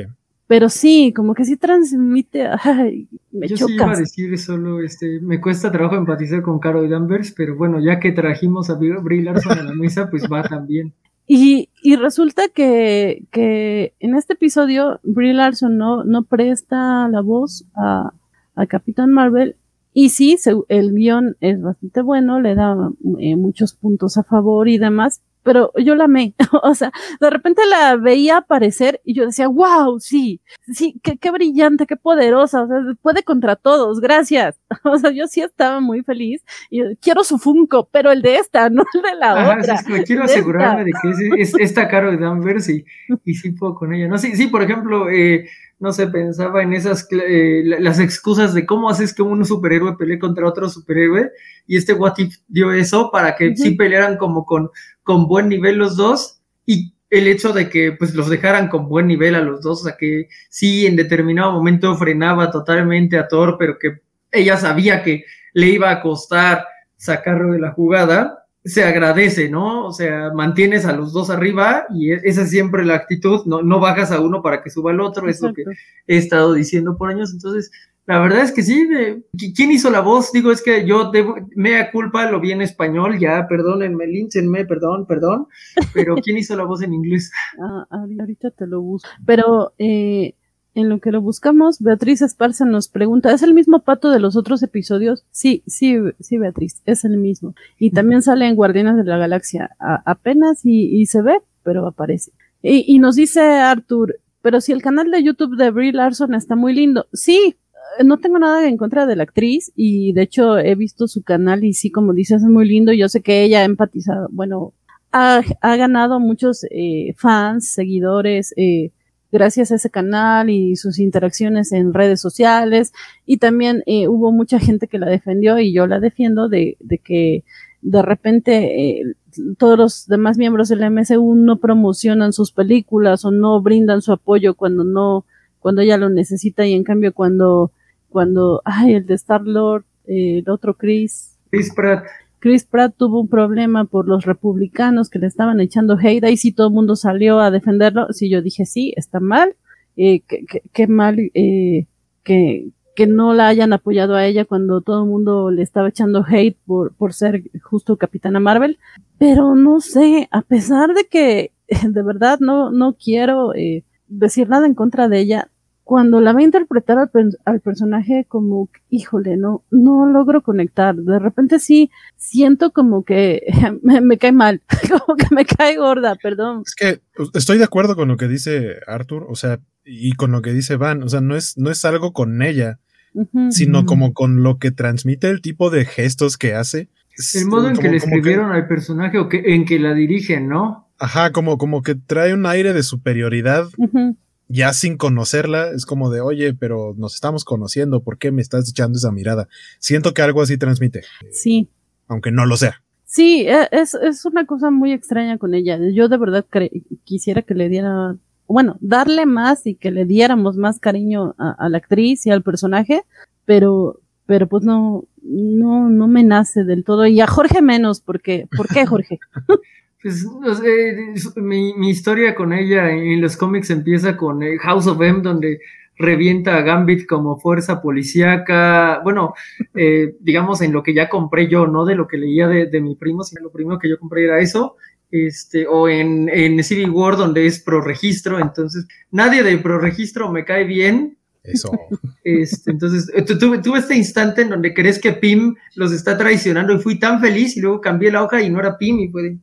pero sí, como que sí transmite, ay, me Yo chocas. sí iba a decir solo, este, me cuesta trabajo empatizar con Carol Danvers, pero bueno, ya que trajimos a Brie Larson a la mesa, pues va también. Y, y resulta que, que en este episodio Brie Larson no, no presta la voz a, a Capitán Marvel, y sí, se, el guión es bastante bueno, le da eh, muchos puntos a favor y demás, pero yo la amé. O sea, de repente la veía aparecer y yo decía, wow, sí, sí, qué, qué brillante, qué poderosa, o sea, puede contra todos, gracias. O sea, yo sí estaba muy feliz y yo, quiero su Funko, pero el de esta, no el de la Ajá, otra. sí, es que quiero el de asegurarme esta. de que es, es esta Carol Danvers y, y sí puedo con ella. No, sí, sí, por ejemplo, eh, no sé, pensaba en esas, eh, las excusas de cómo haces que un superhéroe pelee contra otro superhéroe, y este What If dio eso para que uh-huh. sí pelearan como con, con buen nivel los dos, y el hecho de que pues los dejaran con buen nivel a los dos, o sea que sí en determinado momento frenaba totalmente a Thor, pero que ella sabía que le iba a costar sacarlo de la jugada, se agradece, ¿no? O sea, mantienes a los dos arriba y esa es siempre la actitud, no, no bajas a uno para que suba el otro. Exacto. Es lo que he estado diciendo por años. Entonces, la verdad es que sí, de, ¿quién hizo la voz? Digo, es que yo debo, mea culpa, lo vi en español, ya, perdónenme, línchenme, perdón, perdón, pero ¿quién hizo la voz en inglés? Ah, ahorita te lo busco, pero eh, en lo que lo buscamos, Beatriz Esparza nos pregunta, ¿es el mismo Pato de los otros episodios? Sí, sí, sí, Beatriz, es el mismo. Y también sale en Guardianes de la Galaxia, a, apenas y, y se ve, pero aparece. Y, y nos dice Arthur, pero si el canal de YouTube de Brie Larson está muy lindo. Sí, no tengo nada en contra de la actriz, y de hecho he visto su canal y sí, como dices, es muy lindo. Yo sé que ella ha empatizado, bueno, ha, ha ganado muchos eh, fans, seguidores, eh, gracias a ese canal y sus interacciones en redes sociales, y también eh, hubo mucha gente que la defendió, y yo la defiendo de, de que de repente eh, todos los demás miembros del M C U no promocionan sus películas o no brindan su apoyo cuando no, cuando ella lo necesita, y en cambio cuando, cuando, ay, el de Star-Lord, eh, el otro Chris, Chris Pratt. Chris Pratt tuvo un problema por los republicanos que le estaban echando hate, y sí todo el mundo salió a defenderlo. Sí, yo dije, sí, está mal, eh, qué, qué, qué mal eh, que, que no la hayan apoyado a ella cuando todo el mundo le estaba echando hate por, por ser justo Capitana Marvel, pero no sé, a pesar de que de verdad no, no quiero eh, decir nada en contra de ella, cuando la va a interpretar al, al personaje, como, híjole, no, no logro conectar. De repente sí siento como que me, me cae mal, como que me cae gorda, perdón. Es que estoy de acuerdo con lo que dice Arthur, o sea, y con lo que dice Van, o sea, no es, no es algo con ella, uh-huh. sino como con lo que transmite, el tipo de gestos que hace. El modo en como, que le escribieron que, al personaje, o que, en que la dirigen, ¿no? Ajá, como, como que trae un aire de superioridad. Uh-huh. Ya sin conocerla, es como de, oye, pero nos estamos conociendo, ¿por qué me estás echando esa mirada? Siento que algo así transmite. Sí. Aunque no lo sea. Sí, es, es una cosa muy extraña con ella. Yo de verdad cre- quisiera que le diera, bueno, darle más y que le diéramos más cariño a, a la actriz y al personaje, pero, pero pues no, no, no me nace del todo. Y a Jorge menos, porque, ¿por qué, Jorge? Pues no sé, mi, mi historia con ella en los cómics empieza con House of M, donde revienta a Gambit como fuerza policíaca. Bueno, eh, digamos en lo que ya compré yo, no de lo que leía de, de mi primo, sino lo primero que yo compré era eso. Este, o en, en Civil War, donde es pro registro. Entonces, nadie de pro registro me cae bien. Eso. Este, entonces, tuve, tuve este instante en donde crees que Pym los está traicionando, y fui tan feliz, y luego cambié la hoja y no era Pym, y fue de,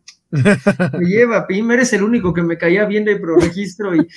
me lleva, Pym, eres el único que me caía bien de proregistro, y,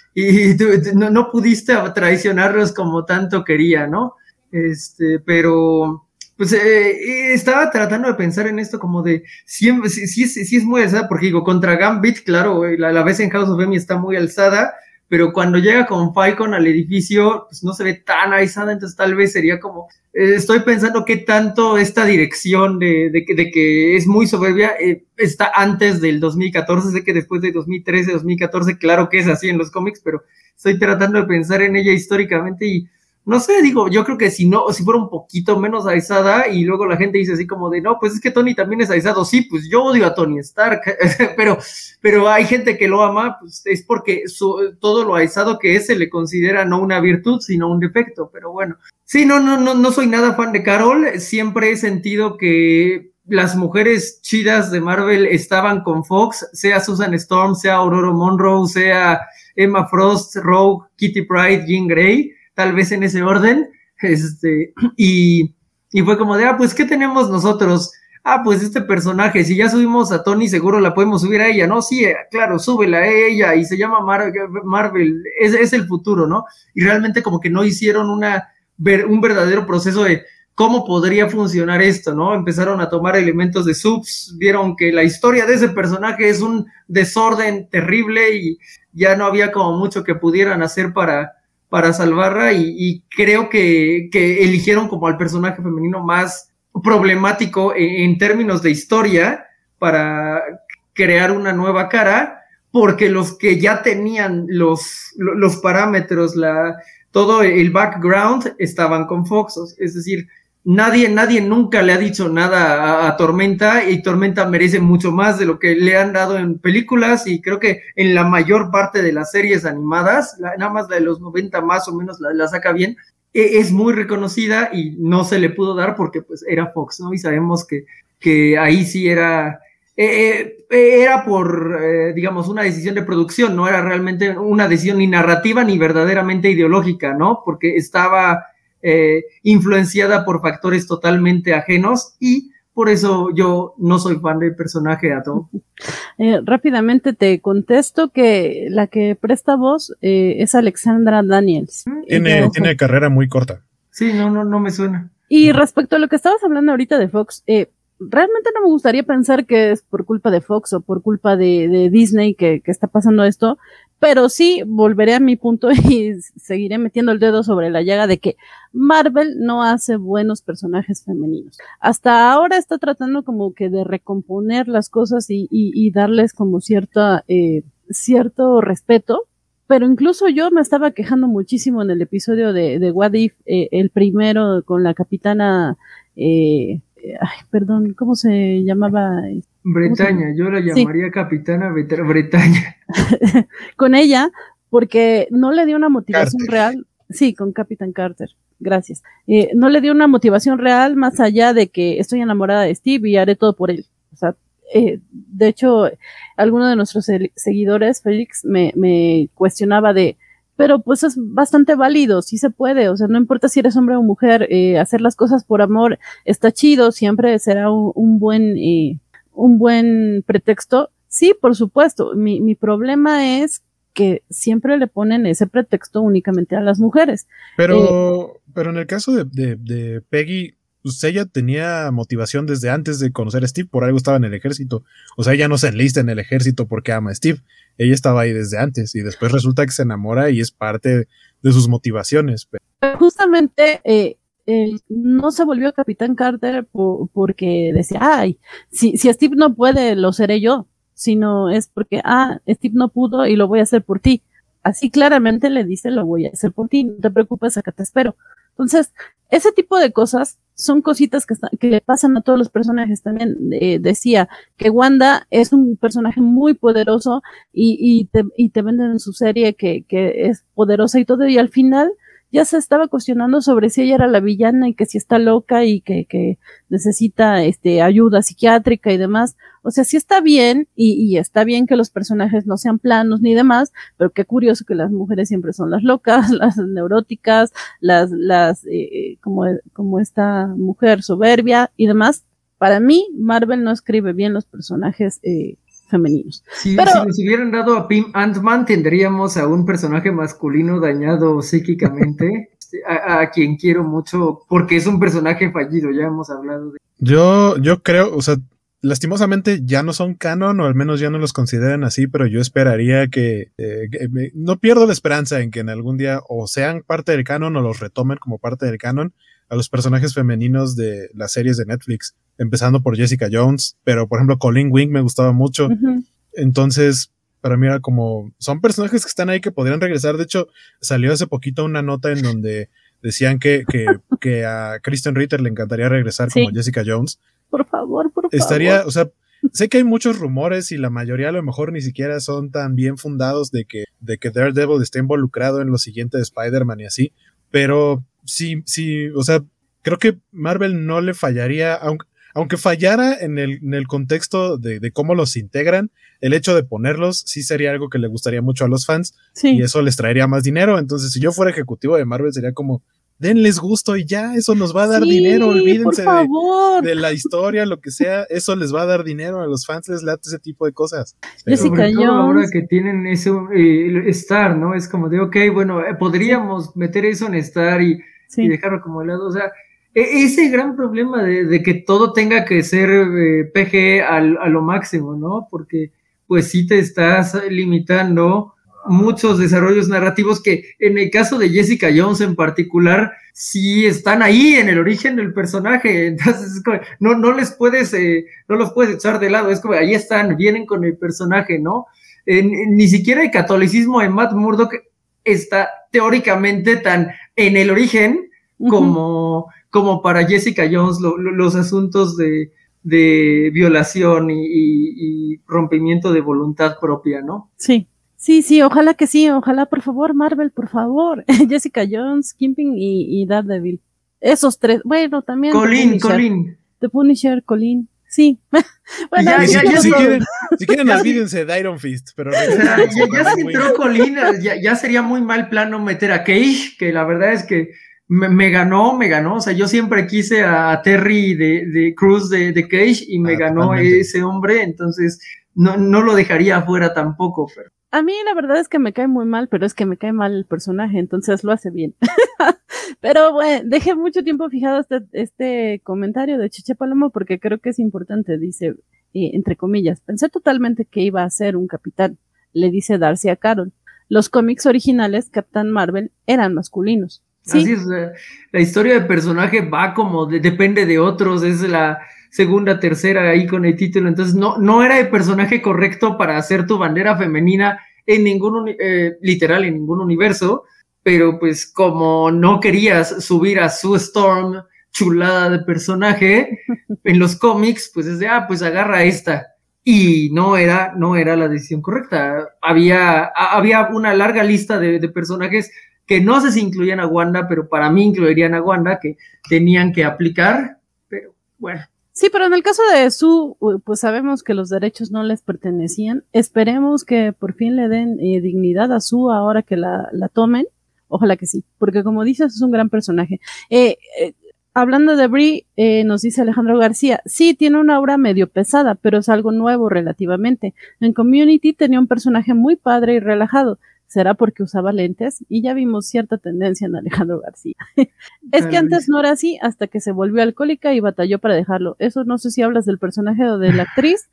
y tú, no, no pudiste traicionarlos como tanto quería, ¿no? Este, pero pues eh, estaba tratando de pensar en esto como de, si, si, si, si, si es muy alzada, porque digo, contra Gambit, claro, la, la vez en House of M está muy alzada, pero cuando llega con Falcon al edificio, pues no se ve tan alzada, entonces tal vez sería como, eh, estoy pensando qué tanto esta dirección de, de, de, de que es muy soberbia eh, está antes del dos mil catorce, sé que después de dos mil trece, dos mil catorce, claro que es así en los cómics, pero estoy tratando de pensar en ella históricamente, y no sé, digo, yo creo que si no, si fuera un poquito menos aizada y luego la gente dice así como de, no, pues es que Tony también es aizado, sí, pues yo odio a Tony Stark, pero, pero hay gente que lo ama, pues es porque su, todo lo aizado que es se le considera no una virtud, sino un defecto, pero bueno. Sí, no, no, no, no soy nada fan de Carol, siempre he sentido que las mujeres chidas de Marvel estaban con Fox, sea Susan Storm, sea Aurora Monroe, sea Emma Frost, Rogue, Kitty Pryde, Jean Grey, tal vez en ese orden, este, y, y fue como de, ah, pues, ¿qué tenemos nosotros? Ah, pues este personaje, si ya subimos a Tony, seguro la podemos subir a ella, ¿no? Sí, claro, súbela a ella, y se llama Mar- Marvel, es, es el futuro, ¿no? Y realmente como que no hicieron una, ver, un verdadero proceso de cómo podría funcionar esto, ¿no? Empezaron a tomar elementos de subs, vieron que la historia de ese personaje es un desorden terrible, y ya no había como mucho que pudieran hacer para para salvarla, y, y creo que, que eligieron como al personaje femenino más problemático en, en términos de historia para crear una nueva cara, porque los que ya tenían los, los parámetros, la, todo el background estaban con Fox, es decir, nadie, nadie nunca le ha dicho nada a, a Tormenta, y Tormenta merece mucho más de lo que le han dado en películas, y creo que en la mayor parte de las series animadas, la, nada más la de los noventa más o menos la, la saca bien, e, es muy reconocida y no se le pudo dar porque pues era Fox, ¿no? Y sabemos que, que ahí sí era, eh, eh, era por, eh, digamos, una decisión de producción, no era realmente una decisión ni narrativa ni verdaderamente ideológica, ¿no? Porque estaba Eh, influenciada por factores totalmente ajenos, y por eso yo no soy fan del personaje a todo. Eh, rápidamente te contesto que la que presta voz eh, es Alexandra Daniels. Tiene, Ella, tiene carrera muy corta. Sí, no, no, no me suena. Y respecto a lo que estabas hablando ahorita de Fox, eh, realmente no me gustaría pensar que es por culpa de Fox o por culpa de, de Disney que, que está pasando esto, pero sí volveré a mi punto y seguiré metiendo el dedo sobre la llaga de que Marvel no hace buenos personajes femeninos. Hasta ahora está tratando como que de recomponer las cosas y, y, y darles como cierta, eh, cierto respeto, pero incluso yo me estaba quejando muchísimo en el episodio de, de What If, eh, el primero con la capitana, eh, ay, perdón, ¿cómo se llamaba? Bretaña, se yo la llamaría sí. Capitana Bretaña. Con ella, porque no le dio una motivación Carter. real. Sí, con Capitán Carter, gracias. Eh, no le dio una motivación real más allá de que estoy enamorada de Steve y haré todo por él. O sea, eh, de hecho, alguno de nuestros seguidores, Félix, me, me cuestionaba de, pero pues es bastante válido, sí se puede, o sea, no importa si eres hombre o mujer, eh, hacer las cosas por amor está chido, siempre será un, un buen, eh, un buen pretexto. Sí, por supuesto, mi, mi problema es que siempre le ponen ese pretexto únicamente a las mujeres. Pero, eh, pero en el caso de, de, de Peggy, pues ella tenía motivación desde antes de conocer a Steve, por algo estaba en el ejército. O sea, ella no se enlista en el ejército porque ama a Steve. Ella estaba ahí desde antes y después resulta que se enamora y es parte de sus motivaciones. Pero justamente eh, eh, no se volvió Capitán Carter por, porque decía, ay, si, si Steve no puede, lo seré yo. Sino es porque, ah, Steve no pudo y lo voy a hacer por ti. Así claramente le dice, lo voy a hacer por ti, no te preocupes, acá te espero. Entonces, ese tipo de cosas son cositas que, que le pasan a todos los personajes. También eh, decía que Wanda es un personaje muy poderoso y, y, te, y te venden en su serie que, que es poderosa y todo, y al final ya se estaba cuestionando sobre si ella era la villana y que si está loca y que, que necesita este, ayuda psiquiátrica y demás. O sea, sí está bien y, y está bien que los personajes no sean planos ni demás, pero qué curioso que las mujeres siempre son las locas, las neuróticas, las, las eh, como, como esta mujer soberbia y demás. Para mí, Marvel no escribe bien los personajes eh, femeninos. Sí, pero, si nos hubieran dado a Pim Ant-Man, tendríamos a un personaje masculino dañado psíquicamente, a, a quien quiero mucho, porque es un personaje fallido, ya hemos hablado de... Yo, yo creo, o sea, lastimosamente ya no son canon, o al menos ya no los consideran así, pero yo esperaría que, eh, que me, no pierdo la esperanza en que en algún día o sean parte del canon o los retomen como parte del canon a los personajes femeninos de las series de Netflix, empezando por Jessica Jones, pero por ejemplo Colleen Wing me gustaba mucho. Uh-huh. Entonces para mí era como, son personajes que están ahí que podrían regresar. De hecho, salió hace poquito una nota en donde decían que, que, que a Kristen Ritter le encantaría regresar Sí. como Jessica Jones. Por favor, por favor. Estaría, o sea, sé que hay muchos rumores y la mayoría a lo mejor ni siquiera son tan bien fundados de que, de que Daredevil esté involucrado en lo siguiente de Spider-Man y así, pero sí, sí, o sea, creo que Marvel no le fallaría, aunque, aunque fallara en el, en el contexto de, de cómo los integran, el hecho de ponerlos sí sería algo que le gustaría mucho a los fans Sí. y eso les traería más dinero. Entonces, si yo fuera ejecutivo de Marvel, sería como, denles gusto y ya, eso nos va a dar Sí, dinero, por olvídense de, favor. de la historia, lo que sea, eso les va a dar dinero, a los fans les late ese tipo de cosas. Pero, Jessica Sobre todo Jones. ahora que tienen eso, eh, Star, ¿no? Es como de, ok, bueno, eh, podríamos meter eso en Star y, Sí. y dejarlo como de lado. O sea, e- ese gran problema de, de que todo tenga que ser eh, P G al, a lo máximo, ¿no? Porque pues sí te estás limitando muchos desarrollos narrativos que en el caso de Jessica Jones en particular sí están ahí en el origen del personaje, entonces es como, no, no les puedes eh, no los puedes echar de lado, es como ahí están, vienen con el personaje, ¿no? En, en, ni siquiera el catolicismo de Matt Murdock está teóricamente tan en el origen como, uh-huh. como para Jessica Jones lo, lo, los asuntos de de violación y, y, y rompimiento de voluntad propia, ¿no? Sí, sí, sí, ojalá que sí, ojalá, por favor, Marvel, por favor, Jessica Jones, Kingpin y, y Daredevil, esos tres, bueno, también Colin, Colin. The Punisher, Colin, sí. Bueno, ya, ya, ya, si, quieren, si quieren, olvídense de Iron Fist, pero... O sea, ya, ya si entró Colin, ya, ya sería muy mal plano meter a Cage, que la verdad es que Me, me ganó, me ganó, o sea, yo siempre quise a Terry de, de Cruz de, de Cage y me ah, ganó totalmente. Ese hombre, entonces no, no lo dejaría afuera tampoco. Pero. A mí la verdad es que me cae muy mal, pero es que me cae mal el personaje, entonces lo hace bien. Pero bueno, dejé mucho tiempo fijado este, este comentario de Chiche Palomo porque creo que es importante, dice, eh, entre comillas, pensé totalmente que iba a ser un capitán, le dice Darcy a Carol. Los cómics originales, Captain Marvel, eran masculinos. ¿Sí? Así es, la, la historia del personaje va como de, depende de otros, es la segunda, tercera ahí con el título, entonces no, no era el personaje correcto para hacer tu bandera femenina en ningún, eh, literal, en ningún universo, pero pues como no querías subir a Sue Storm, chulada de personaje, en los cómics, pues es de, ah, pues agarra esta. Y no era, no era la decisión correcta. Había, había una larga lista de, de personajes que no sé si incluían a Wanda, pero para mí incluirían a Wanda, que tenían que aplicar, pero bueno. Sí, pero en el caso de Sue, pues sabemos que los derechos no les pertenecían. Esperemos que por fin le den eh, dignidad a Sue ahora que la, la tomen. Ojalá que sí, porque como dices, es un gran personaje. Eh, eh, hablando de Brie, eh, nos dice Alejandro García, sí, tiene una aura medio pesada, pero es algo nuevo relativamente. En Community tenía un personaje muy padre y relajado. ¿Será porque usaba lentes? Y ya vimos cierta tendencia en Alejandro García. Es que antes no era así, hasta que se volvió alcohólica y batalló para dejarlo. Eso no sé si hablas del personaje o de la actriz.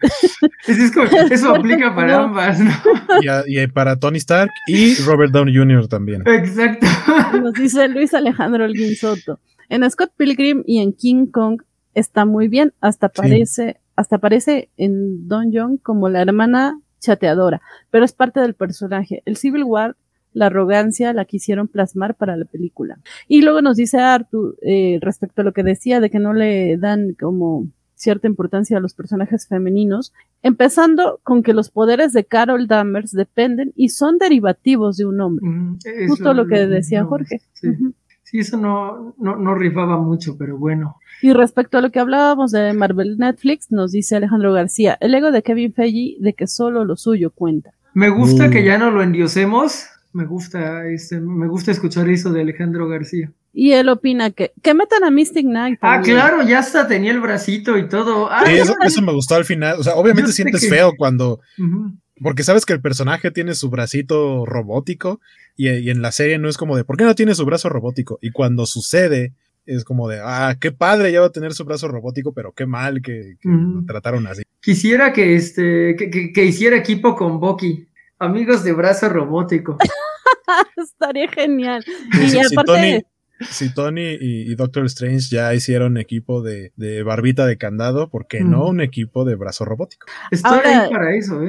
Es como, eso aplica para no. ambas, ¿no? Y, a, y para Tony Stark y Robert Downey junior también. Exacto. Nos dice Luis Alejandro Holguín Soto. En Scott Pilgrim y en King Kong está muy bien, hasta parece, sí. hasta aparece en Don John como la hermana chateadora, pero es parte del personaje. El Civil War, la arrogancia la quisieron plasmar para la película. Y luego nos dice Arthur, eh, respecto a lo que decía de que no le dan como cierta importancia a los personajes femeninos, empezando con que los poderes de Carol Danvers dependen y son derivativos de un hombre. Mm, Justo lo que decía no, Jorge. Sí. Uh-huh. Sí, eso no, no, no rifaba mucho, pero bueno. Y respecto a lo que hablábamos de Marvel Netflix, nos dice Alejandro García, el ego de Kevin Feige de que solo lo suyo cuenta. Me gusta mm. que ya no lo endiosemos, me gusta, este, me gusta escuchar eso de Alejandro García. Y él opina que, que metan a Mystic Knight también. Ah, claro, ya hasta tenía el bracito y todo. Ah, sí, eso, eso me gustó al final, o sea, obviamente Yo sientes que... feo cuando... Uh-huh. Porque sabes que el personaje tiene su bracito robótico y, y en la serie no es como de, ¿por qué no tiene su brazo robótico? Y cuando sucede, es como de, ah, qué padre, ya va a tener su brazo robótico, pero qué mal que, que mm. lo trataron así. Quisiera que, este, que, que, que hiciera equipo con Bucky, amigos de brazo robótico. Estaría genial. Sí, y sí, aparte... Si Tony, si Tony y, y Doctor Strange ya hicieron equipo de, de barbita de candado, ¿por qué mm. no un equipo de brazo robótico? Estoy Ahora... ahí para eso, ¿eh?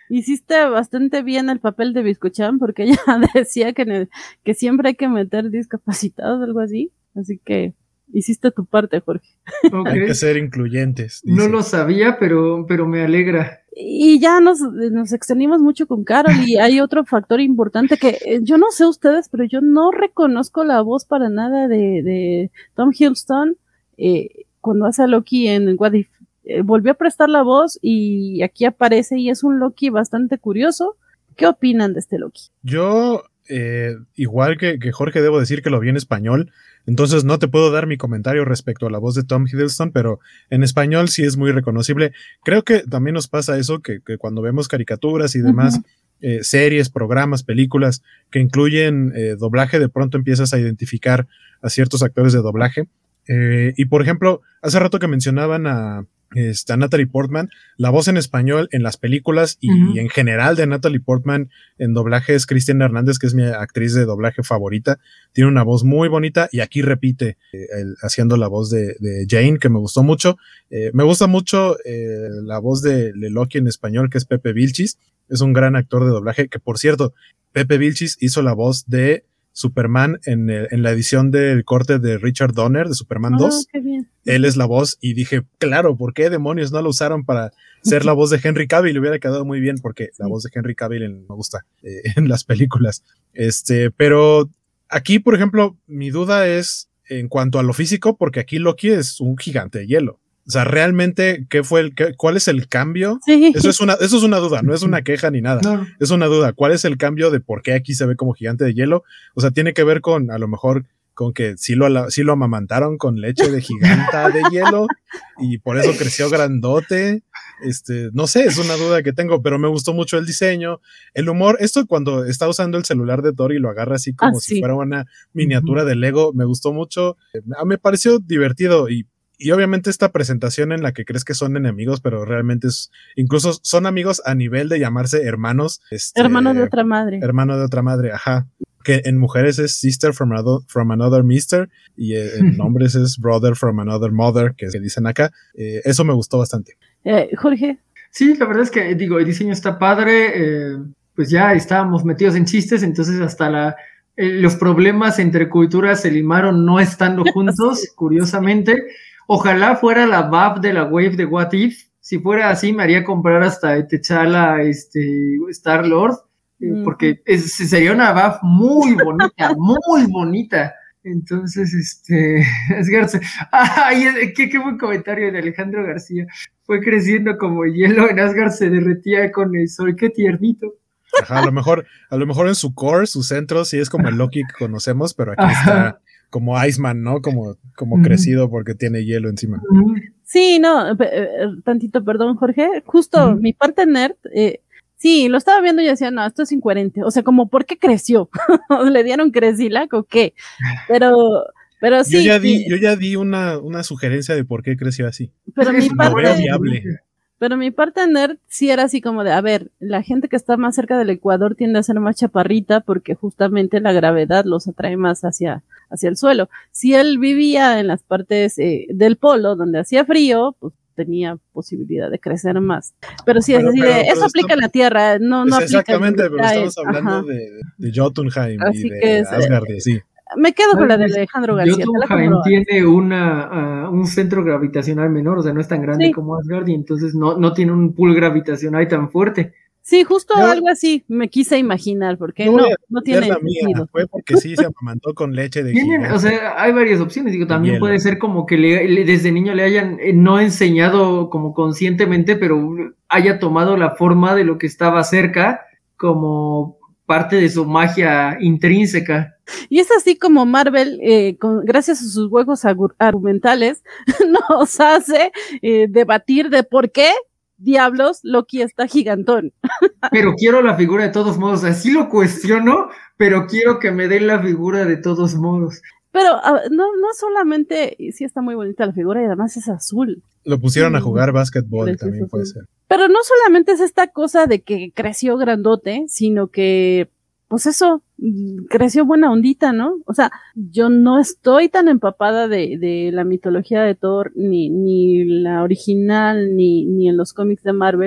hiciste bastante bien el papel de Biscochan, porque ella decía que, ne- que siempre hay que meter discapacitados, algo así. Así que hiciste tu parte, Jorge. Ok. Hay que ser incluyentes, No dice. lo sabía, pero, pero me alegra. Y ya nos, nos extendimos mucho con Carol, y hay otro factor importante que eh, yo no sé ustedes, pero yo no reconozco la voz para nada de, de Tom Hiddleston eh, cuando hace a Loki en What If. Eh, volvió a prestar la voz y aquí aparece y es un Loki bastante curioso. ¿Qué opinan de este Loki? Yo, eh, igual que, que Jorge, debo decir que lo vi en español, entonces no te puedo dar mi comentario respecto a la voz de Tom Hiddleston, pero en español sí es muy reconocible. Creo que también nos pasa eso, que, que cuando vemos caricaturas y demás, Uh-huh. eh, series, programas, películas que incluyen eh, doblaje, de pronto empiezas a identificar a ciertos actores de doblaje. Eh, y por ejemplo, hace rato que mencionaban a, este, a Natalie Portman, la voz en español en las películas y, Ujú. y en general de Natalie Portman en doblaje es Cristina Hernández, que es mi actriz de doblaje favorita. Tiene una voz muy bonita y aquí repite eh, el- haciendo la voz de, de Jane, que me gustó mucho. Eh, me gusta mucho eh, la voz de, de Loki en español, que es Pepe Vilchis. Es un gran actor de doblaje, que por cierto, Pepe Vilchis hizo la voz de Superman en, el- en la edición del corte de Richard Donner de Superman Ah, dos. qué bien. Él es la voz y dije, claro, ¿por qué demonios no lo usaron para ser la voz de Henry Cavill? Le hubiera quedado muy bien porque la Sí. voz de Henry Cavill en- me gusta eh, en las películas. Este, pero aquí, por ejemplo, mi duda es en cuanto a lo físico, porque aquí Loki es un gigante de hielo. O sea, realmente, ¿qué fue el, qué- cuál es el cambio? Sí. Eso es una, eso es una duda, no es una queja ni nada. No, no. Es una duda. ¿Cuál es el cambio de por qué aquí se ve como gigante de hielo? O sea, tiene que ver con, a lo mejor, con que sí lo, ala- sí lo amamantaron con leche de giganta de hielo y por eso creció grandote. Este, no sé, es una duda que tengo, pero me gustó mucho el diseño, el humor. Esto cuando está usando el celular de Thor y lo agarra así como Ah, si sí. fuera una miniatura de Lego, me gustó mucho. Eh, Me pareció divertido y y obviamente esta presentación en la que crees que son enemigos, pero realmente es, incluso son amigos a nivel de llamarse hermanos. Este, Hermano de otra madre. Hermano de otra madre, ajá. Que en mujeres es sister from another, from another mister y eh, en hombres es brother from another mother, que, que dicen acá. Eh, eso me gustó bastante. Eh, Jorge. Sí, la verdad es que, digo, el diseño está padre, eh, pues ya estábamos metidos en chistes, entonces hasta la, eh, los problemas entre culturas se limaron no estando juntos, Sí. curiosamente. Ojalá fuera la Bab de la Wave de What If. Si fuera así, me haría comprar hasta T'Challa, este, Star-Lord, eh, Ujú. porque es- sería una Bab muy bonita, muy bonita. Entonces, este, Asgard se- ¡Ay! eh, qué, qué buen comentario de Alejandro García! Fue creciendo como hielo, en Asgard se derretía con el sol, qué tiernito. Ajá, a lo mejor, a lo mejor en su core, su centro, sí es como el Loki que conocemos, pero aquí Ajá. está como Iceman, ¿no? Como, como Ujú. crecido porque tiene hielo encima. Ujú. Sí, no, pe- eh, tantito, perdón, Jorge. Justo Ujú. mi parte nerd, eh, sí, lo estaba viendo y decía, no, esto es incoherente. O sea, como, ¿por qué creció? ¿Le dieron Cresilac o qué? Pero, pero sí, yo ya di, sí, yo ya di una, una sugerencia de por qué creció así. pero Es mi una Lo veo parte, viable. pero mi parte nerd sí era así como de, a ver, la gente que está más cerca del Ecuador tiende a ser más chaparrita porque justamente la gravedad los atrae más hacia, hacia el suelo. Si él vivía en las partes eh, del polo donde hacía frío, pues tenía posibilidad de crecer más. Pero sí, es Pero- decir, pero- eso pero aplica en la Tierra, no, no Es aplica en exactamente, pero Ay, estamos hablando ajá. de, de Jotunheim Así y de que es, eh, Asgard y así. Me quedo con la de Pues, Alejandro García. te la Jotunheim compro. tiene una, ah, un centro gravitacional menor, o sea, no es tan grande Sí. como Asgard y entonces no, no tiene un pool gravitacional tan fuerte. Sí, justo Yo- algo así me quise imaginar, porque Yo no, voy a no defender tiene la mía, sentido. fue porque sí se amamantó con leche de Tienen, gigante. o sea, hay varias opciones. Digo, también hielo. puede ser como que le- le- desde niño le hayan eh, no enseñado como conscientemente, pero haya tomado la forma de lo que estaba cerca como parte de su magia intrínseca. Y es así como Marvel, eh, con, gracias a sus juegos agu- argumentales, nos hace eh, debatir de por qué diablos Loki está gigantón. Pero quiero la figura de todos modos. Así lo cuestiono, pero quiero que me den la figura de todos modos. Pero ah, no, no solamente, y sí está muy bonita la figura y además es azul. Lo pusieron a Sí. jugar básquetbol, Precioso, también puede sí. ser. Pero no solamente es esta cosa de que creció grandote, sino que, pues eso, mm, creció buena ondita, ¿no? O sea, yo no estoy tan empapada de, de la mitología de Thor, ni, ni la original, ni, ni en los cómics de Marvel,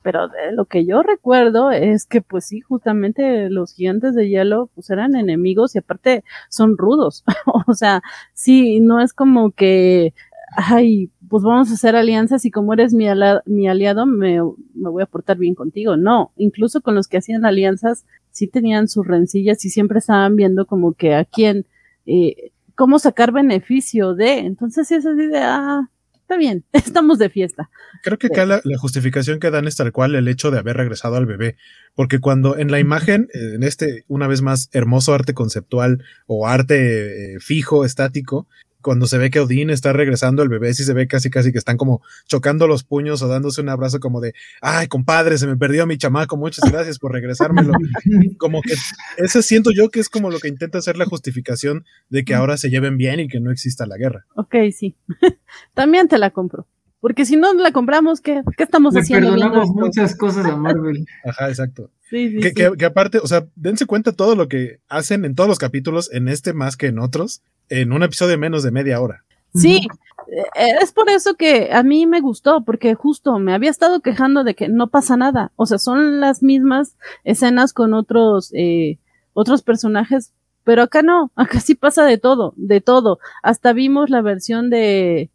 pero de lo que yo recuerdo es que pues sí, justamente los gigantes de hielo pues eran enemigos y aparte son rudos, o sea, sí, no es como que, ay, pues vamos a hacer alianzas y como eres mi, ala- mi aliado me, me voy a portar bien contigo, no, incluso con los que hacían alianzas sí tenían sus rencillas y siempre estaban viendo como que a quién, eh, cómo sacar beneficio de, entonces sí es así de, ah, está bien, estamos de fiesta. Creo que acá la, la justificación que dan es tal cual el hecho de haber regresado al bebé, porque cuando en la imagen, eh, en este, una vez más, hermoso arte conceptual o arte eh, fijo, estático, cuando se ve que Odín está regresando, el bebé sí se ve casi casi que están como chocando los puños o dándose un abrazo como de, ay, compadre, se me perdió mi chamaco, muchas gracias por regresármelo. Como que ese siento yo que es como lo que intenta hacer la justificación de que ahora se lleven bien y que no exista la guerra. Ok, sí. También te la compro. Porque si no la compramos, ¿qué, qué estamos Le haciendo? perdonamos muchas cosas a Marvel. Ajá, exacto. Sí, sí, que, sí. Que, que aparte, o sea, dense cuenta todo lo que hacen en todos los capítulos, en este más que en otros, en un episodio de menos de media hora. Sí, uh-huh. Es por eso que a mí me gustó, porque justo me había estado quejando de que no pasa nada. O sea, son las mismas escenas con otros, eh, otros personajes, pero acá no, acá sí pasa de todo, de todo. Hasta vimos la versión de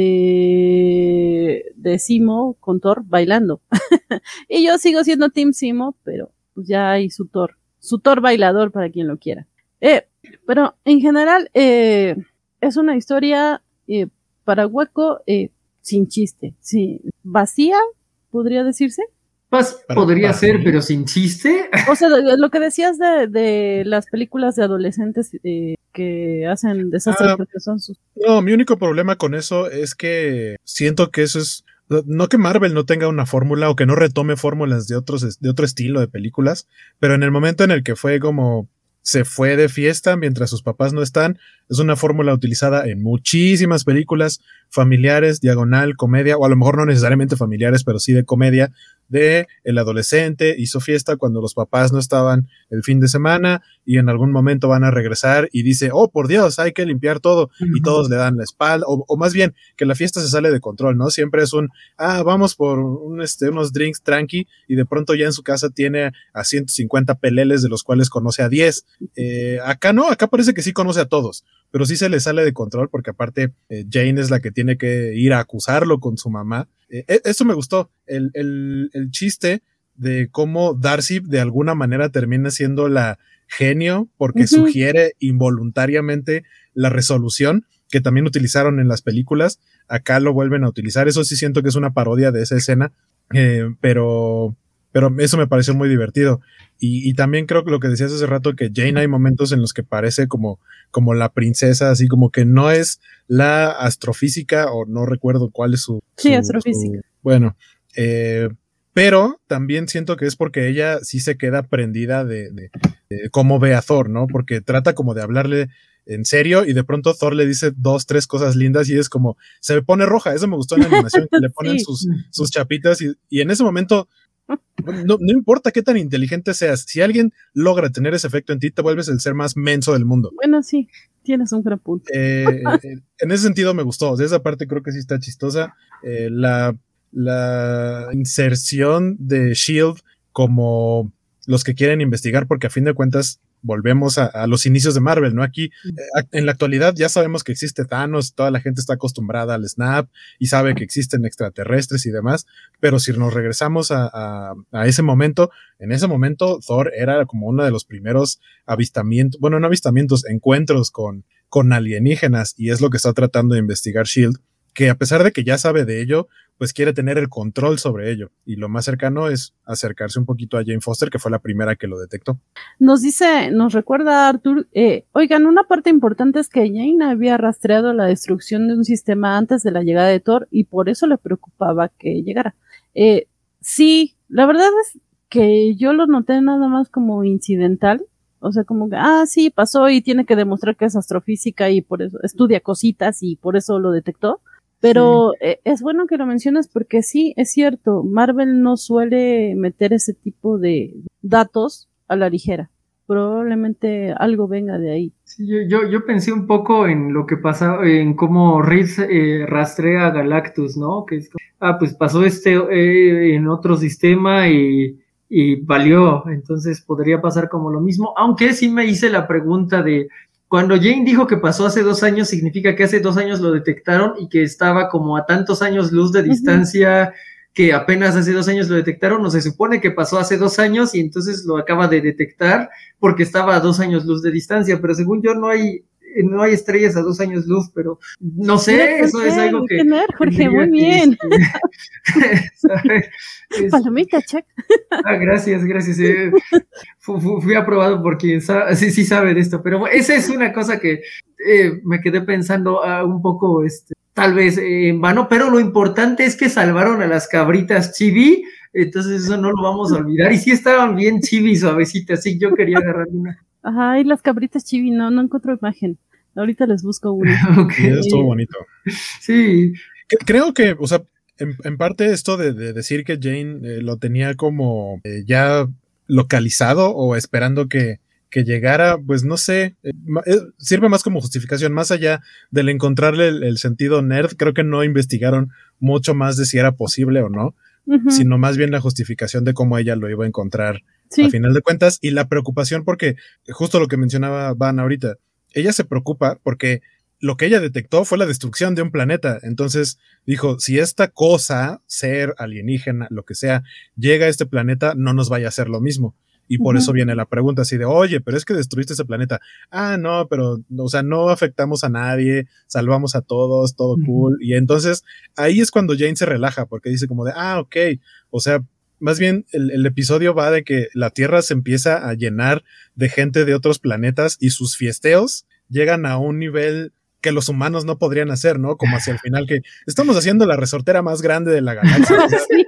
de de Simo con Thor bailando. Y yo sigo siendo Team Simo, pero pues ya hay su Thor, su Thor bailador para quien lo quiera. Eh, pero en general eh, es una historia eh, para Hueco eh, sin chiste, sí, vacía, podría decirse. Pues podría ser, pero sin chiste. O sea, lo que decías de, de las películas de adolescentes eh, que hacen desastres ah, porque son sus... No, mi único problema con eso es que siento que eso es, no que Marvel no tenga una fórmula o que no retome fórmulas de otros, de otro estilo de películas, pero en el momento en el que fue como se fue de fiesta mientras sus papás no están, es una fórmula utilizada en muchísimas películas familiares, diagonal, comedia, o a lo mejor no necesariamente familiares, pero sí de comedia, de el adolescente hizo fiesta cuando los papás no estaban el fin de semana y en algún momento van a regresar y dice, oh, por Dios, hay que limpiar todo, uh-huh. Y todos le dan la espalda, o, o más bien que la fiesta se sale de control, ¿no? Siempre es un, ah, vamos por un, este, unos drinks tranqui y de pronto ya en su casa tiene a ciento cincuenta peleles de los cuales conoce a diez. Eh, acá no, acá parece que sí conoce a todos, pero sí se le sale de control porque aparte eh, Jane es la que tiene que ir a acusarlo con su mamá. Eh, eso me gustó, el, el, el chiste de cómo Darcy de alguna manera termina siendo la genio porque uh-huh. sugiere involuntariamente la resolución que también utilizaron en las películas, acá lo vuelven a utilizar, eso sí siento que es una parodia de esa escena, eh, pero... pero eso me pareció muy divertido. Y, y también creo que lo que decías hace rato, que Jane hay momentos en los que parece como, como la princesa, así como que no es la astrofísica, o no recuerdo cuál es su... Sí, su, astrofísica. Su, bueno, eh, pero también siento que es porque ella sí se queda prendida de, de, de cómo ve a Thor, ¿no? Porque trata como de hablarle en serio y de pronto Thor le dice dos, tres cosas lindas y es como, se pone roja. Eso me gustó en la animación, que le ponen sí. sus, sus chapitas y, y en ese momento... No, no importa qué tan inteligente seas, si alguien logra tener ese efecto en ti, te vuelves el ser más menso del mundo. Bueno, sí, tienes un gran punto. Eh, en ese sentido me gustó, de esa parte creo que sí está chistosa. Eh, la, la inserción de S H I E L D como los que quieren investigar, porque a fin de cuentas volvemos a, a los inicios de Marvel, ¿no? Aquí, eh, en la actualidad ya sabemos que existe Thanos, toda la gente está acostumbrada al Snap y sabe que existen extraterrestres y demás, pero si nos regresamos a, a, a ese momento, en ese momento Thor era como uno de los primeros avistamientos, bueno, no avistamientos, encuentros con, con alienígenas, y es lo que está tratando de investigar S H I E L D, que a pesar de que ya sabe de ello, pues quiere tener el control sobre ello, y lo más cercano es acercarse un poquito a Jane Foster, que fue la primera que lo detectó. Nos dice, nos recuerda Arthur, eh, oigan, una parte importante es que Jane había rastreado la destrucción de un sistema antes de la llegada de Thor, y por eso le preocupaba que llegara. Eh, sí, la verdad es que yo lo noté nada más como incidental, o sea, como que, ah, sí, pasó y tiene que demostrar que es astrofísica y por eso estudia cositas y por eso lo detectó. Pero sí. eh, es bueno que lo mencionas porque sí, es cierto, Marvel no suele meter ese tipo de datos a la ligera. Probablemente algo venga de ahí. Sí, yo, yo, yo pensé un poco en lo que pasa, en cómo Reed eh, rastrea a Galactus, ¿no? Que es, ah, pues pasó este eh, en otro sistema y, y valió, entonces podría pasar como lo mismo, aunque sí me hice la pregunta de, cuando Jane dijo que pasó hace dos años, significa que hace dos años lo detectaron y que estaba como a tantos años luz de distancia, uh-huh. que apenas hace dos años lo detectaron, o se supone que pasó hace dos años y entonces lo acaba de detectar porque estaba a dos años luz de distancia, pero según yo no hay no hay estrellas a dos años luz, pero no sé, eso es algo que... Tener, Jorge, muy bien. Este, Palomita, check. Ah, gracias, gracias. Eh, fu, fu, fui aprobado por quien sabe, sí, sí sabe de esto, pero esa es una cosa que eh, me quedé pensando uh, un poco, este, tal vez eh, en vano, pero lo importante es que salvaron a las cabritas chibi, entonces eso no lo vamos a olvidar, y sí estaban bien chibi suavecitas, así yo quería agarrar una. Ay, las cabritas chibi, no, no encuentro imagen. Ahorita les busco una. Okay. Sí, estuvo bonito. Sí. Creo que, o sea, en, en parte esto de, de decir que Jane eh, lo tenía como eh, ya localizado o esperando que, que llegara, pues no sé, eh, eh, sirve más como justificación, más allá del encontrarle el, el sentido nerd, creo que no investigaron mucho más de si era posible o no, uh-huh. sino más bien la justificación de cómo ella lo iba a encontrar. Sí. A final de cuentas, y la preocupación porque, justo lo que mencionaba Van ahorita, ella se preocupa porque lo que ella detectó fue la destrucción de un planeta, entonces dijo, si esta cosa, ser alienígena, lo que sea, llega a este planeta, no nos vaya a hacer lo mismo, y por uh-huh. eso viene la pregunta así de, oye, pero es que destruiste ese planeta, ah, no, pero, o sea, no afectamos a nadie, salvamos a todos, todo uh-huh. cool, y entonces, ahí es cuando Jane se relaja, porque dice como de, ah, ok, o sea, más bien el, el episodio va de que la Tierra se empieza a llenar de gente de otros planetas y sus fiesteos llegan a un nivel que los humanos no podrían hacer, ¿no? Como hacia el final que estamos haciendo la resortera más grande de la galaxia. Sí.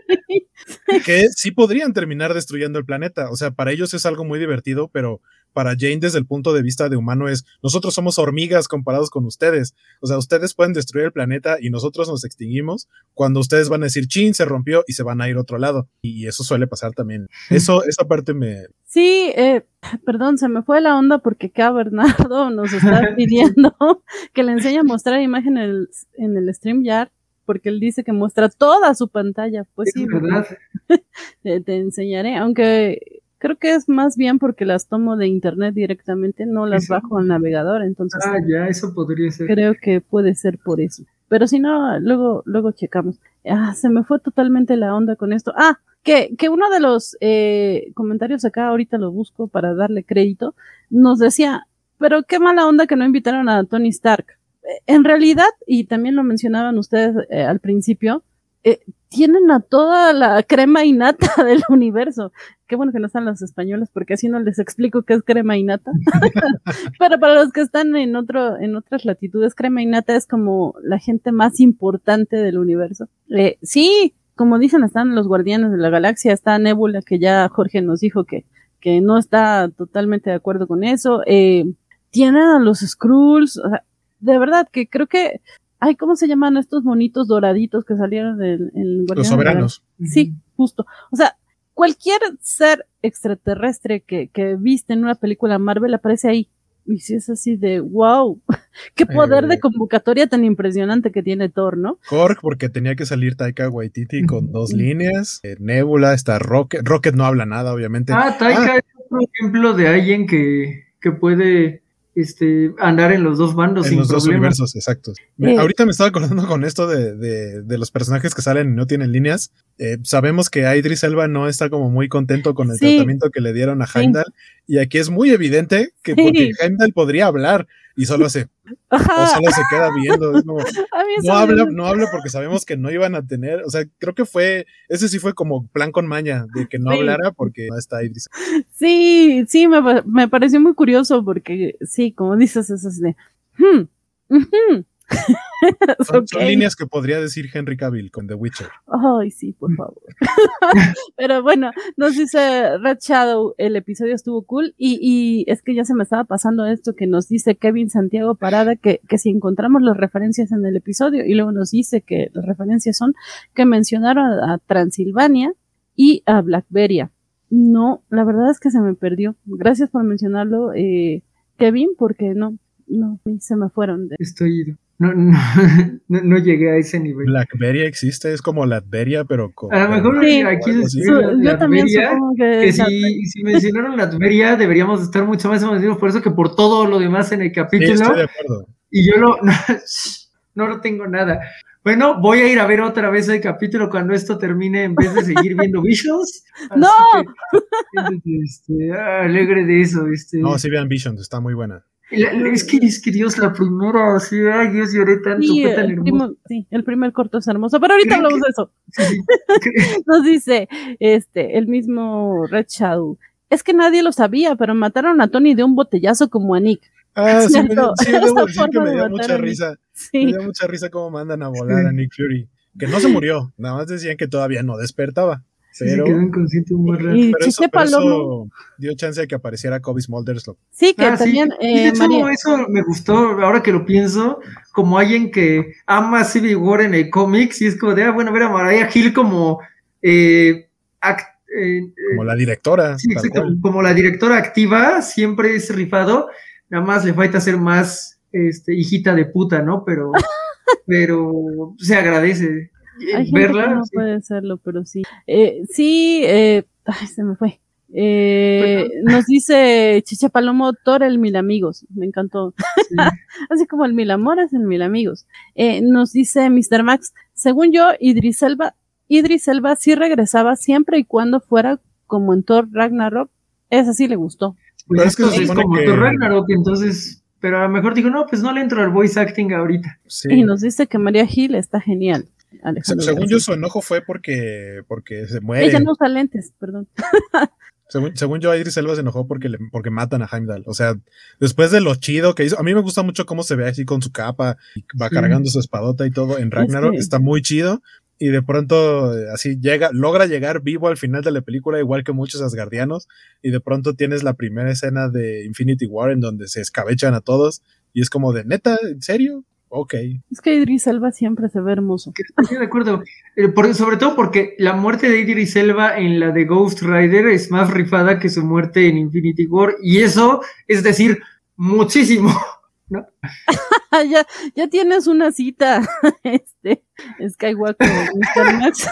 Que sí podrían terminar destruyendo el planeta. O sea, para ellos es algo muy divertido, pero para Jane desde el punto de vista de humano es, nosotros somos hormigas comparados con ustedes. O sea, ustedes pueden destruir el planeta y nosotros nos extinguimos cuando ustedes van a decir, chin, se rompió y se van a ir a otro lado. Y eso suele pasar también. Eso, esa parte me... Sí, eh, perdón, se me fue la onda porque acá Bernardo nos está pidiendo que le enseñe a mostrar imagen en el, en el StreamYard, porque él dice que muestra toda su pantalla. Pues es sí, verdad. Te, te enseñaré, aunque creo que es más bien porque las tomo de internet directamente, no las ¿Eso? bajo al navegador, entonces ah, ya, eso podría ser. Creo que puede ser por eso, pero si no, luego, luego checamos. Ah, se me fue totalmente la onda con esto. Ah, que, que uno de los eh, comentarios acá, ahorita lo busco para darle crédito, nos decía, pero qué mala onda que no invitaron a Tony Stark. En realidad, y también lo mencionaban ustedes eh, al principio, eh, tienen a toda la crema y nata del universo. Qué bueno que no están los españoles, porque así no les explico qué es crema y nata. Pero para los que están en otro, en otras latitudes, crema y nata es como la gente más importante del universo. Eh, sí, como dicen, están los Guardianes de la Galaxia, está Nebula, que ya Jorge nos dijo que, que no está totalmente de acuerdo con eso. Eh, tienen a los Skrulls, o sea, de verdad que creo que, ay, ¿cómo se llaman estos monitos doraditos que salieron en, en Los soberanos. Sí, justo. O sea, cualquier ser extraterrestre que, que viste en una película Marvel aparece ahí. Y si es así de, wow, qué poder eh, de convocatoria tan impresionante que tiene Thor, ¿no? Korg, porque tenía que salir Taika Waititi con dos líneas. Eh, Nebula, está Rocket. Rocket no habla nada, obviamente. Ah, Taika ah. es otro ejemplo de alguien que, que puede... Este, andar en los dos bandos en sin los problemas. dos universos, exacto. Me, eh, ahorita me estaba acordando con esto de, de, de los personajes que salen y no tienen líneas. Eh, sabemos que Idris Elba no está como muy contento con el sí. tratamiento que le dieron a Heimdall, sí. y aquí es muy evidente que sí. porque Heimdall podría hablar y solo hace Ajá. o solo se queda viendo, es como, no habla, no habla porque sabemos que no iban a tener, o sea, creo que fue, ese sí fue como plan con maña, de que no sí. hablara porque no está Idris. Sí, sí, me, me pareció muy curioso porque sí, como dices, es así de, hmm, uh-huh. Son, okay. son líneas que podría decir Henry Cavill con The Witcher. Ay, sí, por favor. Pero bueno, nos dice Red Shadow, el episodio estuvo cool y, y es que ya se me estaba pasando esto que nos dice Kevin Santiago Parada, que, que si encontramos las referencias en el episodio y luego nos dice que las referencias son que mencionaron a, a Transilvania y a Blackberia. No, la verdad es que se me perdió. Gracias por mencionarlo, eh, Kevin, porque no, no, se me fueron. De... Estoy ido. no, no, no, no llegué a ese nivel. Blackberry existe, es como Latveria, pero con... A lo mejor Sí. aquí algo se así. escribe Su- yo también Latveria, supongo que, que es la- si, si mencionaron Latveria deberíamos estar mucho más emocionados por eso que por todo lo demás en el Sí, capítulo. estoy de acuerdo. Y yo lo, no, no lo tengo nada. Bueno, voy a ir a ver otra vez el capítulo cuando esto termine en vez de seguir viendo Visions. Así ¡No! que, este, ah, alegre de eso. Este. No, sí vean Visions, está muy buena. La- es, que, es que Dios, la primera, sí, ay Dios, lloré tanto, Sí, fue tan el, hermoso. primo- sí, el primer corto es hermoso, pero ahorita Creo hablamos de eso. Sí, sí. Nos dice este el mismo Red Shadow. Es que nadie lo sabía, pero mataron a Tony de un botellazo como a Nick. Ah, sí, me, Cierto. sí, debo Esa decir que forma me de dio matar mucha a Nick. risa. Sí. Me dio mucha risa cómo mandan a volar a Nick Fury. Que no se murió, nada más decían que todavía no despertaba. Sí, Pero, se quedó inconsciente un buen rato. Y pero, eso, Chiche pero Palomo. eso dio chance de que apareciera Kobe Smulders. lo- Sí, que Ah, sí. también Y de eh, hecho, María. eso me gustó, ahora que lo pienso, como alguien que ama Civil War en el cómic, y es como de, ah, bueno, ver a Mariah Hill como eh, act- eh, Como la directora, sí, tal exacto, cual. como la directora activa, siempre es rifado, nada más le falta ser más este, hijita de puta, ¿no? Pero, pero se agradece. Eh, Hay gente verla. que no sí. puede hacerlo, pero sí. Eh, sí, eh, ay, se me fue. Eh, nos dice Chiche Palomo, Thor el Mil Amigos. Me encantó. Sí. Así como el Mil Amores, el Mil Amigos. Eh, nos dice mister Max, según yo, Idris Elba, Idris Elba sí regresaba siempre y cuando fuera como en Thor Ragnarok. Esa sí le gustó. Pues Pero es que esto se es supone como que- Thor Ragnarok, entonces, pero a lo mejor digo, no, pues no le entro al voice acting ahorita. Sí. Y nos dice que María Gil está genial. Se- Alejandro según García. yo, su enojo fue porque, porque se muere. Ella no usa lentes, perdón. Según, según yo, Idris Elba se enojó porque, le, porque matan a Heimdall. O sea, después de lo chido que hizo, a mí me gusta mucho cómo se ve así con su capa y va Sí. cargando su espadota y todo en Ragnarok. que- Está muy chido. Y de pronto, eh, así llega, logra llegar vivo al final de la película, igual que muchos asgardianos. Y de pronto tienes la primera escena de Infinity War en donde se escabechan a todos. Y es como de, ¿neta? ¿En serio? Ok. Es que Idris Elba siempre se ve hermoso. Que estoy de acuerdo. Eh, por- sobre todo porque la muerte de Idris Elba en la de Ghost Rider es más rifada que su muerte en Infinity War. Y eso es decir, muchísimo. ¿No? ya, ya tienes una cita, este, Skywalker, mister Max.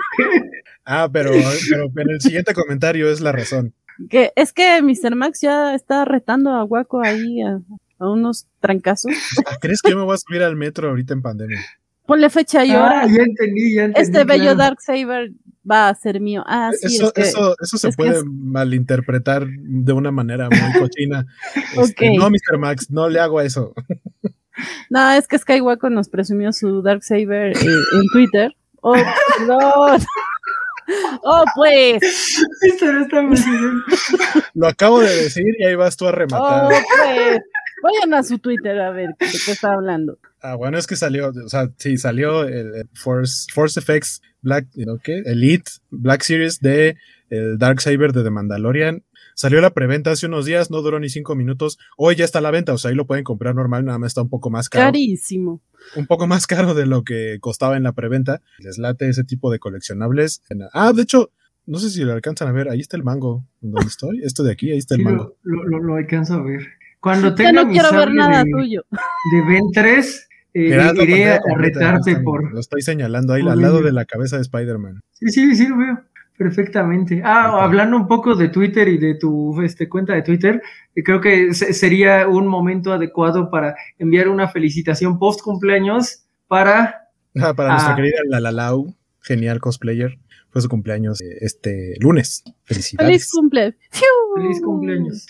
Ah, pero, pero en el siguiente comentario es la razón. Que es que mister Max ya está retando a Waco ahí a, a unos trancazos. ¿Crees que yo me voy a subir al metro ahorita en pandemia? Ponle fecha y hora. Ah, ya entendí, ya entendí. Este bello claro. Darksaber va a ser mío. Ah, sí, eso, es que, eso, eso se es que puede es- malinterpretar de una manera muy cochina. Este, Ok. No, mister Max, no le hago eso. no, es que Skywalker nos presumió su Darksaber eh, en Twitter. Oh, perdón. Oh, pues. Esto no está muy bien. Lo acabo de decir y ahí vas tú a Oh, rematar. pues. Vayan a su Twitter a ver de qué está hablando. Ah, bueno, es que salió, o sea, sí, salió el, el Force, Force Effects Black, ¿no? ¿Qué? Elite Black Series de el Darksaber de The Mandalorian. Salió la preventa hace unos días, no duró ni cinco minutos. Hoy ya está a la venta, o sea, ahí lo pueden comprar normal, nada más está un poco más caro. Carísimo. Un poco más caro de lo que costaba en la preventa. Les late ese tipo de coleccionables. Ah, de hecho, no sé si lo alcanzan a ver. Ahí está el mango. ¿Dónde estoy? Esto de aquí, ahí está el Sí, mango. lo, lo, lo alcanzo a ver. Cuando Ya tenga no mi quiero ver sable nada de, tuyo. de Ben tres, eh, Mira, la iré pantalla a completa, retarte está- por... Lo estoy señalando ahí por al lado ello. de la cabeza de Spider-Man. Sí, sí, sí, lo veo perfectamente. Ah, Ok. hablando un poco de Twitter y de tu este, cuenta de Twitter, eh, creo que se- sería un momento adecuado para enviar una felicitación post cumpleaños para... Ah, para Ah. nuestra querida Lalalau, genial cosplayer. Fue su cumpleaños eh, este lunes. Felicidades. Feliz cumple. ¡Fiu! Feliz cumpleaños.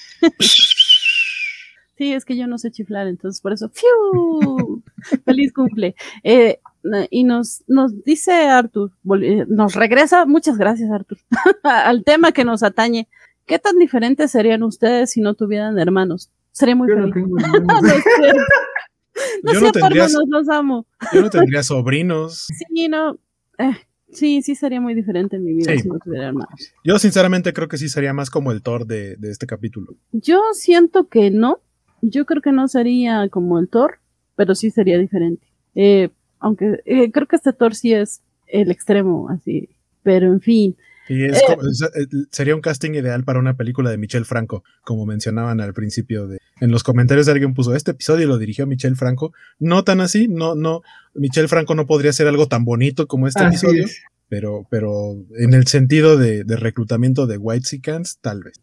Sí, es que yo no sé chiflar, entonces por eso. ¡Fiu! Feliz cumple. Eh, y nos, nos dice Arthur, vol- eh, nos regresa, muchas gracias Arthur, al tema que nos atañe. ¿Qué tan diferentes serían ustedes si no tuvieran hermanos? Sería muy Yo no feliz. tengo No hermanos. es cierto. No Yo es no cierto, tendría- hermanos, los amo. Yo no tendría sobrinos. Sí, no. eh, sí, sí sería muy diferente en mi vida Sí. si no tuviera hermanos. Yo sinceramente creo que sí sería más como el Thor de, de este capítulo. Yo siento que no. Yo creo que no sería como el Thor, pero sí sería diferente. Eh, aunque eh, creo que este Thor sí es el extremo, así. Pero en fin. Y es como, es, sería un casting ideal para una película de Michel Franco, como mencionaban al principio. De, en los comentarios alguien puso, este episodio lo dirigió Michel Franco. No tan así, no, no, Michel Franco no podría hacer algo tan bonito como este Así episodio, es. pero, pero en el sentido de, de reclutamiento de Whitexicans, tal vez.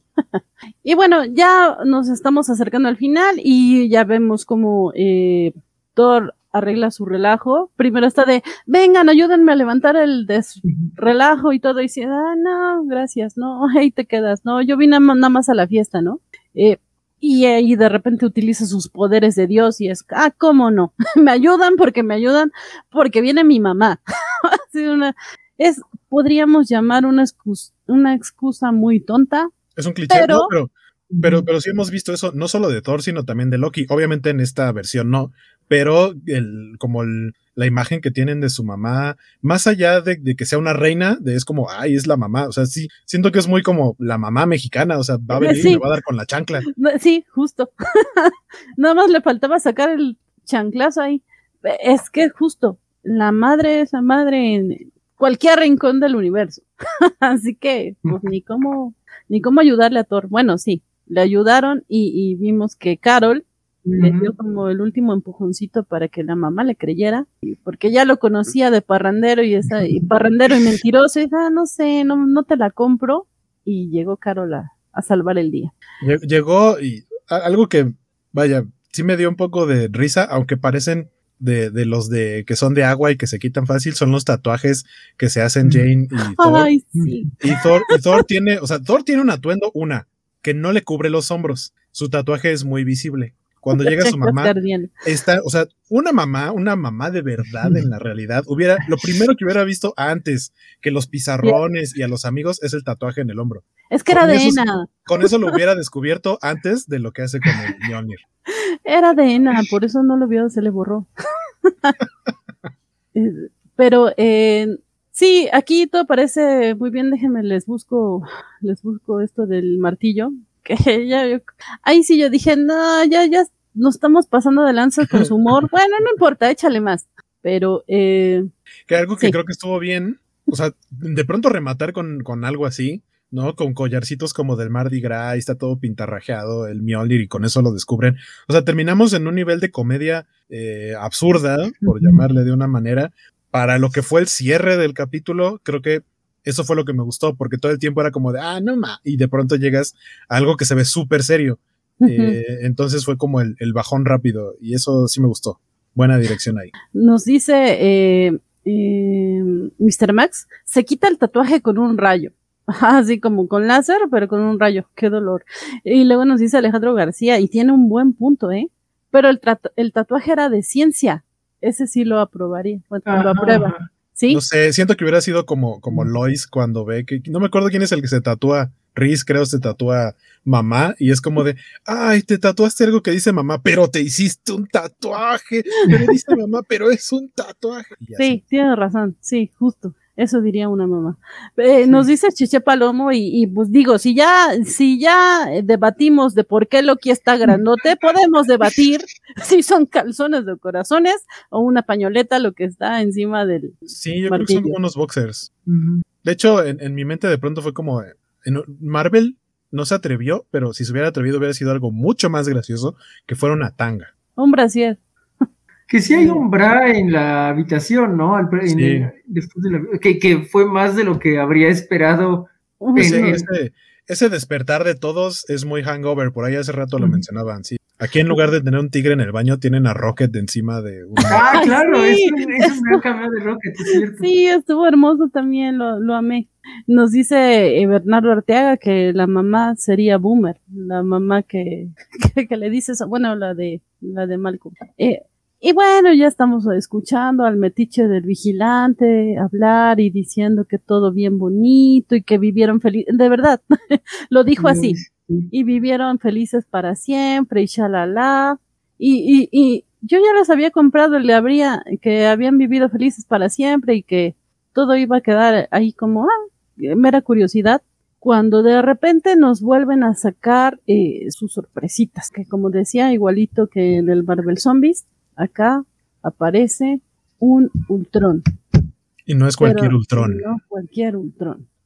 Y bueno, ya nos estamos acercando al final y ya vemos como eh, Thor arregla su relajo. Primero está de, vengan, ayúdenme a levantar el desrelajo y todo. Y dice, ah, no, gracias, no, ahí te quedas. No, yo vine nada más a la fiesta, ¿no? Eh, y ahí de repente utiliza sus poderes de Dios y es, ah, ¿cómo no? Me ayudan porque me ayudan porque viene mi mamá. Así una, es, podríamos llamar una excusa, una excusa muy tonta. Es un cliché, pero, ¿no? Pero, pero, pero sí hemos visto eso, no solo de Thor, sino también de Loki. Obviamente en esta versión no, pero el, como el, la imagen que tienen de su mamá, más allá de, de que sea una reina, de, es como, ay, es la mamá. O sea, sí, siento que es muy como la mamá mexicana, o sea, va a venir sí. y me va a dar con la chancla. Sí, justo. Nada más le faltaba sacar el chanclazo ahí. Es que justo, la madre es la madre en cualquier rincón del universo. Así que, pues, ni cómo... ni cómo ayudarle a Thor. Bueno, sí, le ayudaron y, y vimos que Carol uh-huh. le dio como el último empujoncito para que la mamá le creyera, porque ya lo conocía de parrandero y, esa, y parrandero y mentiroso, y dijo, ah, no sé, no, no te la compro, y llegó Carol a, a salvar el día. Llegó y algo que, vaya, sí me dio un poco de risa, aunque parecen de, de los de que son de agua y que se quitan fácil, son los tatuajes que se hacen Jane y Thor. Ay, sí. Y Thor, y Thor tiene, o sea, Thor tiene un atuendo, una, que no le cubre los hombros. Su tatuaje es muy visible. Cuando llega su mamá, está, o sea, una mamá, una mamá de verdad en la realidad, hubiera, lo primero que hubiera visto antes que los pizarrones y a los amigos es el tatuaje en el hombro. Es que era de Ena. Con eso lo hubiera descubierto antes de lo que hace con el Mjolnir. Era de Ena, por eso no lo vio, se le borró. Pero, eh, sí, aquí todo parece muy bien, déjenme, les busco, les busco esto del martillo, que ya yo, ahí sí yo dije, no, ya, ya nos estamos pasando de lanza con su humor, bueno, no importa, échale más, pero, eh. Que algo que sí. creo que estuvo bien, o sea, de pronto rematar con, con algo así, ¿no? Con collarcitos como del Mardi Gras, y está todo pintarrajeado, el Mjolnir, y con eso lo descubren. O sea, terminamos en un nivel de comedia eh, absurda, por llamarle de una manera, para lo que fue el cierre del capítulo. Creo que eso fue lo que me gustó, porque todo el tiempo era como de, ah, no ma, y de pronto llegas a algo que se ve súper serio. Uh-huh. Eh, entonces fue como el, el bajón rápido, y eso sí me gustó. Buena dirección ahí. Nos dice eh, eh, mister Max, se quita el tatuaje con un rayo. Así como con láser, pero con un rayo. Qué dolor. Y luego nos dice Alejandro García, y tiene un buen punto, ¿eh? Pero el, tatu- el tatuaje era de ciencia. Ese sí lo aprobaría. Bueno, ajá, lo aprueba. ¿Sí? No sé, siento que hubiera sido como, como Lois cuando ve que, no me acuerdo quién es el que se tatúa, Reese creo se tatúa mamá, y es como de, ay, te tatuaste algo que dice mamá, pero te hiciste un tatuaje, pero dice mamá, pero es un tatuaje. Sí, tienes razón, sí, justo. Eso diría una mamá. Eh, sí. Nos dice Chiche Palomo y, y pues digo, si ya, si ya debatimos de por qué Loki está grandote, podemos debatir si son calzones de corazones o una pañoleta lo que está encima del Sí, yo martillo. creo que son unos boxers. Uh-huh. De hecho, en, en mi mente de pronto fue como, en Marvel no se atrevió, pero si se hubiera atrevido hubiera sido algo mucho más gracioso que fuera una tanga. Un brasier. Que sí hay un bra en la habitación, ¿no? Al, en, sí. en, después de la, que, que fue más de lo que habría esperado. En, ese, en... Ese, ese despertar de todos es muy Hangover, por ahí hace rato lo uh-huh. mencionaban, sí. Aquí en lugar de tener un tigre en el baño, tienen a Rocket de encima de un... Ah, claro, sí. es, un, es un gran cambio de Rocket, es cierto. Sí, estuvo hermoso también, lo, lo amé. Nos dice eh, Bernardo Arteaga que la mamá sería Boomer, la mamá que, que, que le dice eso, bueno, la de, la de Malcolm. Eh, Y bueno, ya estamos escuchando al metiche del vigilante hablar y diciendo que todo bien bonito y que vivieron felices, de verdad, lo dijo así, y vivieron felices para siempre y shalala, y, y, y yo ya les había comprado, le habría, que habían vivido felices para siempre y que todo iba a quedar ahí como, ah, mera curiosidad, cuando de repente nos vuelven a sacar eh, sus sorpresitas, que como decía, igualito que en el Marvel Zombies, acá aparece un Ultron. Y no es cualquier Pero Ultron. No cualquier Ultron.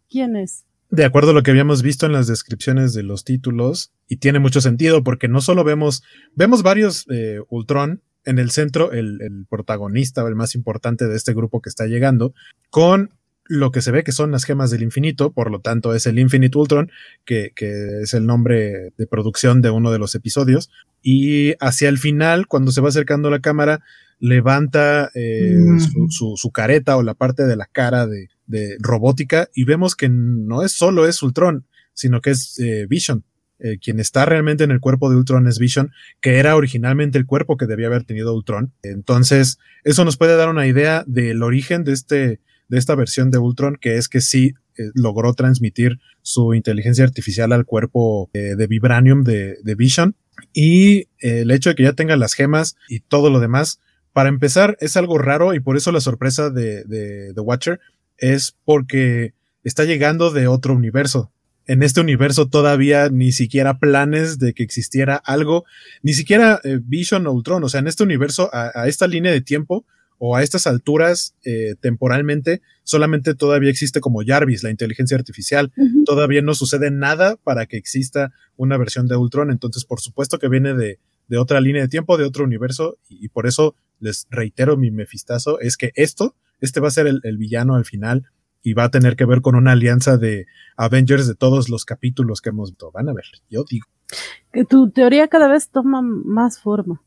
¿Quién es? De acuerdo a lo que habíamos visto en las descripciones de los títulos, y tiene mucho sentido porque no solo vemos, vemos varios eh, Ultron, en el centro el, el protagonista, el más importante de este grupo que está llegando, con lo que se ve que son las gemas del infinito, por lo tanto es el Infinite Ultron, que, que es el nombre de producción de uno de los episodios, y hacia el final, cuando se va acercando a la cámara, levanta eh, mm. su, su, su careta o la parte de la cara de, de robótica, y vemos que no es solo es Ultron, sino que es eh, Vision. Eh, quien está realmente en el cuerpo de Ultron es Vision, que era originalmente el cuerpo que debía haber tenido Ultron. Entonces, eso nos puede dar una idea del origen de, este, de esta versión de Ultron, que es que sí eh, logró transmitir su inteligencia artificial al cuerpo eh, de Vibranium de, de Vision. Y eh, el hecho de que ya tenga las gemas y todo lo demás, para empezar, es algo raro, y por eso la sorpresa de, de The Watcher es porque está llegando de otro universo. En este universo todavía ni siquiera planes de que existiera algo, ni siquiera eh, Vision o Ultron. O sea, en este universo, a, a esta línea de tiempo o a estas alturas eh, temporalmente, solamente todavía existe como Jarvis, la inteligencia artificial. Uh-huh. Todavía no sucede nada para que exista una versión de Ultron. Entonces, por supuesto que viene de, de otra línea de tiempo, de otro universo, y, y por eso les reitero mi mefistazo, es que esto, este va a ser el, el villano al final, y va a tener que ver con una alianza de Avengers de todos los capítulos que hemos visto. Van a ver, yo digo. Que tu teoría cada vez toma más forma.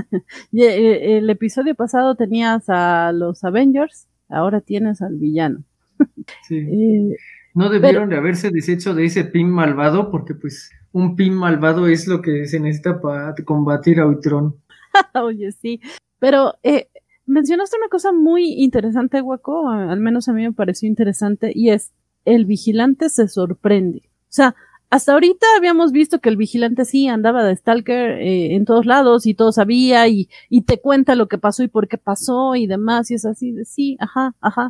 El episodio pasado tenías a los Avengers, ahora tienes al villano. Sí. eh, no debieron pero, de haberse deshecho de ese pin malvado, porque pues un pin malvado es lo que se necesita para combatir a Ultron. Oye, sí, pero... Eh, mencionaste una cosa muy interesante, Guaco, al menos a mí me pareció interesante, y es, el vigilante se sorprende. O sea, hasta ahorita habíamos visto que el vigilante sí andaba de stalker eh, en todos lados, y todo sabía, y, y te cuenta lo que pasó y por qué pasó y demás, y es así de sí, ajá, ajá.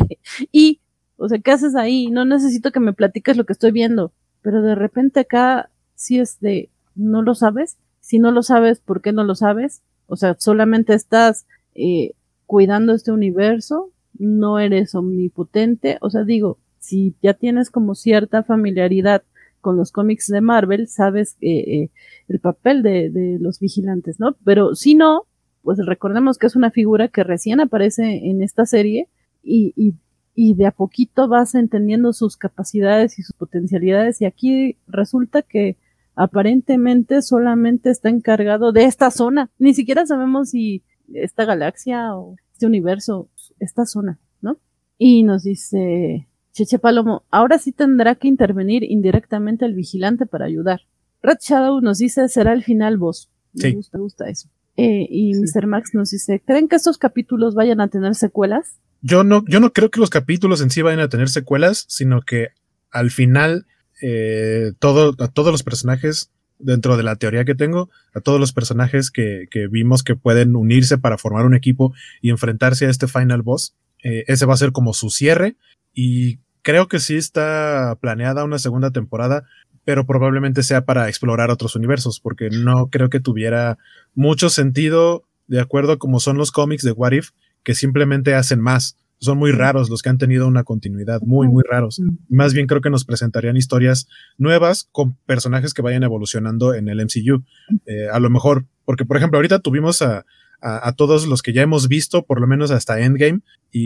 Y, o sea, ¿qué haces ahí? No necesito que me platiques lo que estoy viendo, pero de repente acá sí es de, ¿no lo sabes? Si no lo sabes, ¿por qué no lo sabes? O sea, solamente estás Eh, cuidando este universo, no eres omnipotente. O sea, digo, si ya tienes como cierta familiaridad con los cómics de Marvel, sabes eh, eh, el papel de, de los vigilantes, ¿no? Pero si no, pues recordemos que es una figura que recién aparece en esta serie, y, y, y de a poquito vas entendiendo sus capacidades y sus potencialidades, y aquí resulta que aparentemente solamente está encargado de esta zona. Ni siquiera sabemos si esta galaxia o este universo, esta zona, ¿no? Y nos dice Cheche Palomo, ahora sí tendrá que intervenir indirectamente el vigilante para ayudar. Red Shadow nos dice, será el final boss. Me sí. gusta, me gusta eso. Eh, y sí. mister Max nos dice, ¿creen que estos capítulos vayan a tener secuelas? Yo no, yo no creo que los capítulos en sí vayan a tener secuelas, sino que al final eh, todo, a todos los personajes, dentro de la teoría que tengo, a todos los personajes que, que vimos que pueden unirse para formar un equipo y enfrentarse a este final boss, eh, ese va a ser como su cierre, y creo que sí está planeada una segunda temporada, pero probablemente sea para explorar otros universos, porque no creo que tuviera mucho sentido, de acuerdo a como son los cómics de What If, que simplemente hacen más. Son muy raros los que han tenido una continuidad, muy, muy raros. Más bien creo que nos presentarían historias nuevas con personajes que vayan evolucionando en el M C U. Eh, a lo mejor, porque por ejemplo ahorita tuvimos a, a, a todos los que ya hemos visto, por lo menos hasta Endgame,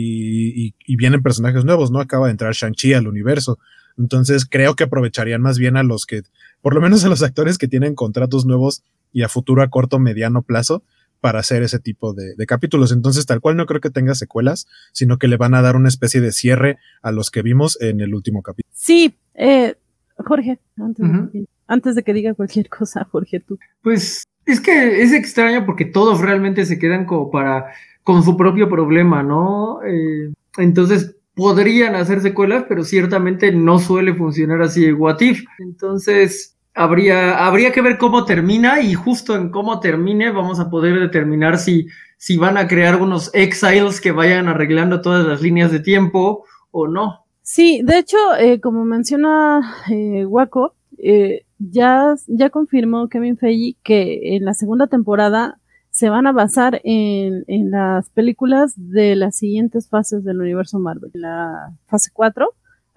y, y, y vienen personajes nuevos, ¿no? Acaba de entrar Shang-Chi al universo. Entonces creo que aprovecharían más bien a los que, por lo menos a los actores que tienen contratos nuevos y a futuro a corto, mediano plazo, para hacer ese tipo de, de capítulos. Entonces, tal cual no creo que tenga secuelas, sino que le van a dar una especie de cierre a los que vimos en el último capítulo. Sí, eh, Jorge, antes, uh-huh. de, antes de que diga cualquier cosa, Jorge, tú. Pues es que es extraño porque todos realmente se quedan como para, con su propio problema, ¿no? Eh, entonces, podrían hacer secuelas, pero ciertamente no suele funcionar así en What If. Entonces, Habría, habría que ver cómo termina, y justo en cómo termine vamos a poder determinar si, si van a crear unos exiles que vayan arreglando todas las líneas de tiempo o no. Sí, de hecho, eh, como menciona eh, Waco, eh, ya, ya confirmó Kevin Feige que en la segunda temporada se van a basar en, en las películas de las siguientes fases del universo Marvel. La fase cuatro,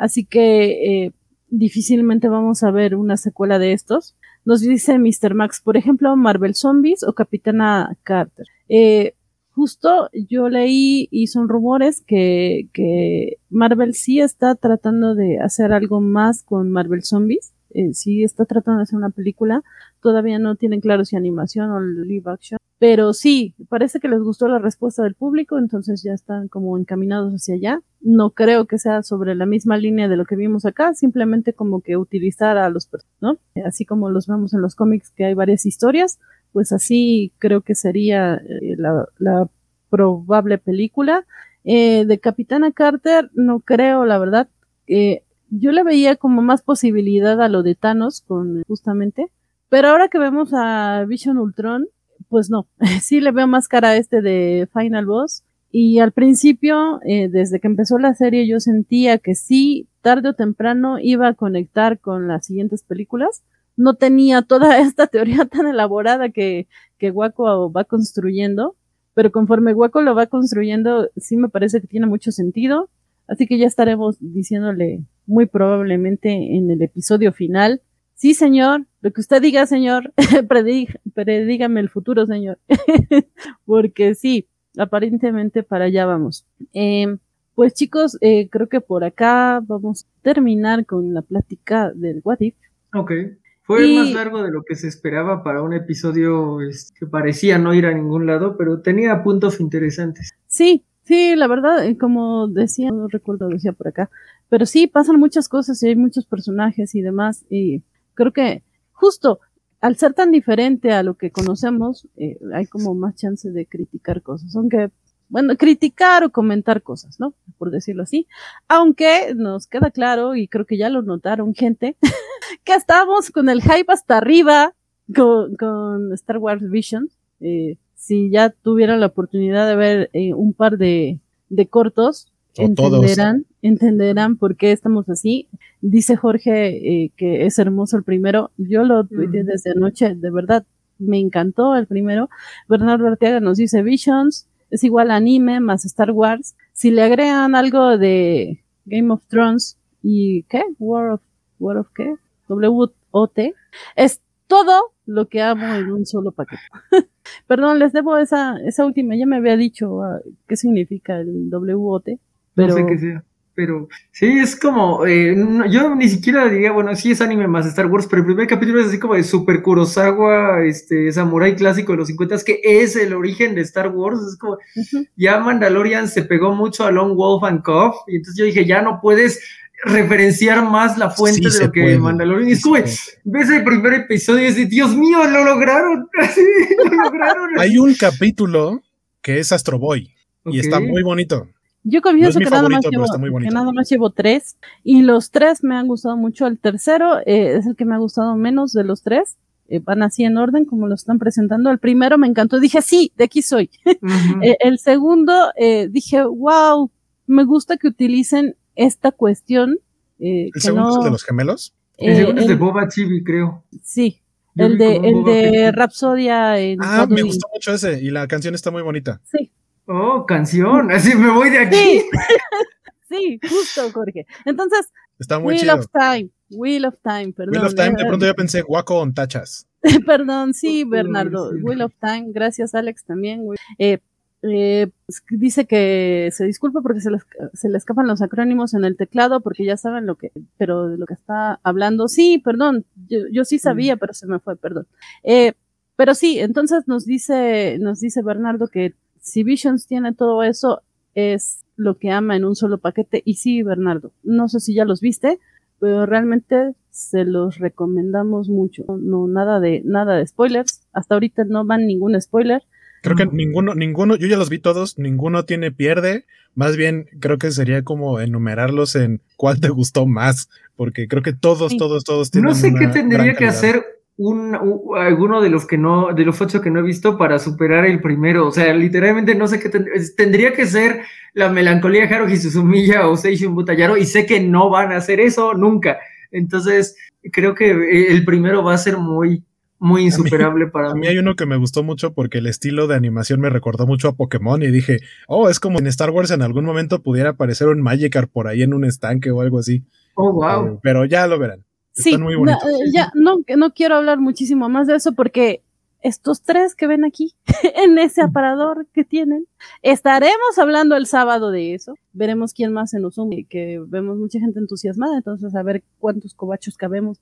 así que eh, difícilmente vamos a ver una secuela de estos. Nos dice mister Max, por ejemplo, Marvel Zombies o Capitana Carter. Eh, justo yo leí y son rumores que, que Marvel sí está tratando de hacer algo más con Marvel Zombies. Eh, sí está tratando de hacer una película. Todavía no tienen claro si animación o live action. Pero sí, parece que les gustó la respuesta del público, entonces ya están como encaminados hacia allá. No creo que sea sobre la misma línea de lo que vimos acá, simplemente como que utilizar a los personajes, ¿no? Así como los vemos en los cómics que hay varias historias, pues así creo que sería eh, la, la probable película. Eh, de Capitana Carter, no creo, la verdad. Eh, yo le veía como más posibilidad a lo de Thanos, con justamente, pero ahora que vemos a Vision Ultron, pues no, sí le veo más cara a este de Final Boss, y al principio, eh, desde que empezó la serie, yo sentía que sí, tarde o temprano iba a conectar con las siguientes películas. No tenía toda esta teoría tan elaborada que, que Waco va construyendo, pero conforme Waco lo va construyendo, sí me parece que tiene mucho sentido, así que ya estaremos diciéndole muy probablemente en el episodio final: sí, señor, lo que usted diga, señor, Predí- predígame el futuro, señor. Porque sí, aparentemente para allá vamos. Eh, pues chicos, eh, creo que por acá vamos a terminar con la plática del What If. Ok. Fue Y- más largo de lo que se esperaba para un episodio este, que parecía no ir a ningún lado, pero tenía puntos interesantes. Sí, sí, la verdad, eh, como decía, no recuerdo, decía por acá, pero sí, pasan muchas cosas y hay muchos personajes y demás, y creo que justo al ser tan diferente a lo que conocemos, eh, hay como más chance de criticar cosas, aunque, bueno, criticar o comentar cosas, ¿no? Por decirlo así, aunque nos queda claro, y creo que ya lo notaron, gente, que estamos con el hype hasta arriba con, con Star Wars Visions. Eh, si ya tuvieran la oportunidad de ver eh, un par de, de cortos, O entenderán, entenderán por qué estamos así. Dice Jorge eh, que es hermoso el primero. Yo lo tuiteé Mm. desde anoche, de verdad, me encantó el primero. Bernardo Arteaga nos dice Visions es igual a anime más Star Wars. Si le agregan algo de Game of Thrones y ¿qué? War of, War of ¿qué? W O T, es todo lo que amo en un solo paquete. Perdón, les debo esa, esa última, ya me había dicho uh, qué significa el W O T, pero... No sé qué sea, pero sí, es como, eh, no, yo ni siquiera diría, bueno, sí es anime más Star Wars, pero el primer capítulo es así como de Super Kurosawa, este, samurái clásico de los cincuenta, que es el origen de Star Wars, es como, uh-huh. Ya Mandalorian se pegó mucho a Lone Wolf and Cub, y entonces yo dije, ya no puedes referenciar más la fuente Sí de lo se que puede, Mandalorian, y sí es como, se puede. ves el primer episodio y dices, Dios mío, lo lograron, lo lograron. Hay un capítulo que es Astro Boy Ok. y está muy bonito. Yo No confieso es mi que, nada más favorito, pero llevo, está muy que bonito. nada más llevo tres, y los tres me han gustado mucho. El tercero eh, es el que me ha gustado menos de los tres. Eh, van así en orden como lo están presentando. El primero me encantó, dije, sí, de aquí soy. Ujú. eh, el segundo, eh, dije, wow, me gusta que utilicen esta cuestión. Eh, ¿El que segundo no, es el de los gemelos? El eh, segundo es de el- Boba Chibi, creo. Sí, Yo el vi de, como un el Boba de Fett. Rapsodia en Ah, me Tatooine. gustó mucho ese y la canción está muy bonita. Sí, Oh, canción. Así me voy de aquí. sí, sí, justo, Jorge. Entonces, Está muy Wheel chido. of Time, Wheel of Time, perdón. Wheel of Time, de eh, pronto yo pensé Guaco on Tachas. Perdón, sí, Oh, Bernardo. sí. Wheel of Time, gracias Alex también. güey. Eh, eh, dice que se disculpa porque se le, se le escapan los acrónimos en el teclado porque ya saben lo que, pero de lo que está hablando. Sí, perdón, yo, yo sí sabía, pero se me fue, perdón. Eh, pero sí, entonces nos dice, nos dice Bernardo que si Visions tiene todo eso, es lo que ama en un solo paquete. Y sí, Bernardo, no sé si ya los viste, pero realmente se los recomendamos mucho. No, nada de, nada de spoilers. Hasta ahorita no van ningún spoiler. Creo que ninguno, ninguno, yo ya los vi todos, ninguno tiene pierde. Más bien, creo que sería como enumerarlos en cuál te gustó más, porque creo que todos, Sí. todos, todos tienen No sé una qué gran tendría que calidad. hacer un, un- alguno de los que no, de los ocho que no he visto para superar el primero. O sea, literalmente no sé qué tend- es- tendría que ser la melancolía de Haruhi Suzumiya o Seishun Butayaro, y sé que no van a hacer eso nunca. Entonces, creo que el primero va a ser muy, muy insuperable para A mí. mí hay uno que me gustó mucho porque el estilo de animación me recordó mucho a Pokémon y dije, oh, es como en Star Wars en algún momento pudiera aparecer un Magikarp por ahí en un estanque o algo así. Oh, wow. Eh, pero ya lo verán. Sí, Están muy bonitos. No, ya no, no quiero hablar muchísimo más de eso porque estos tres que ven aquí en ese aparador que tienen, estaremos hablando el sábado de eso. Veremos quién más se nos une, que vemos mucha gente entusiasmada, entonces a ver cuántos cobachos cabemos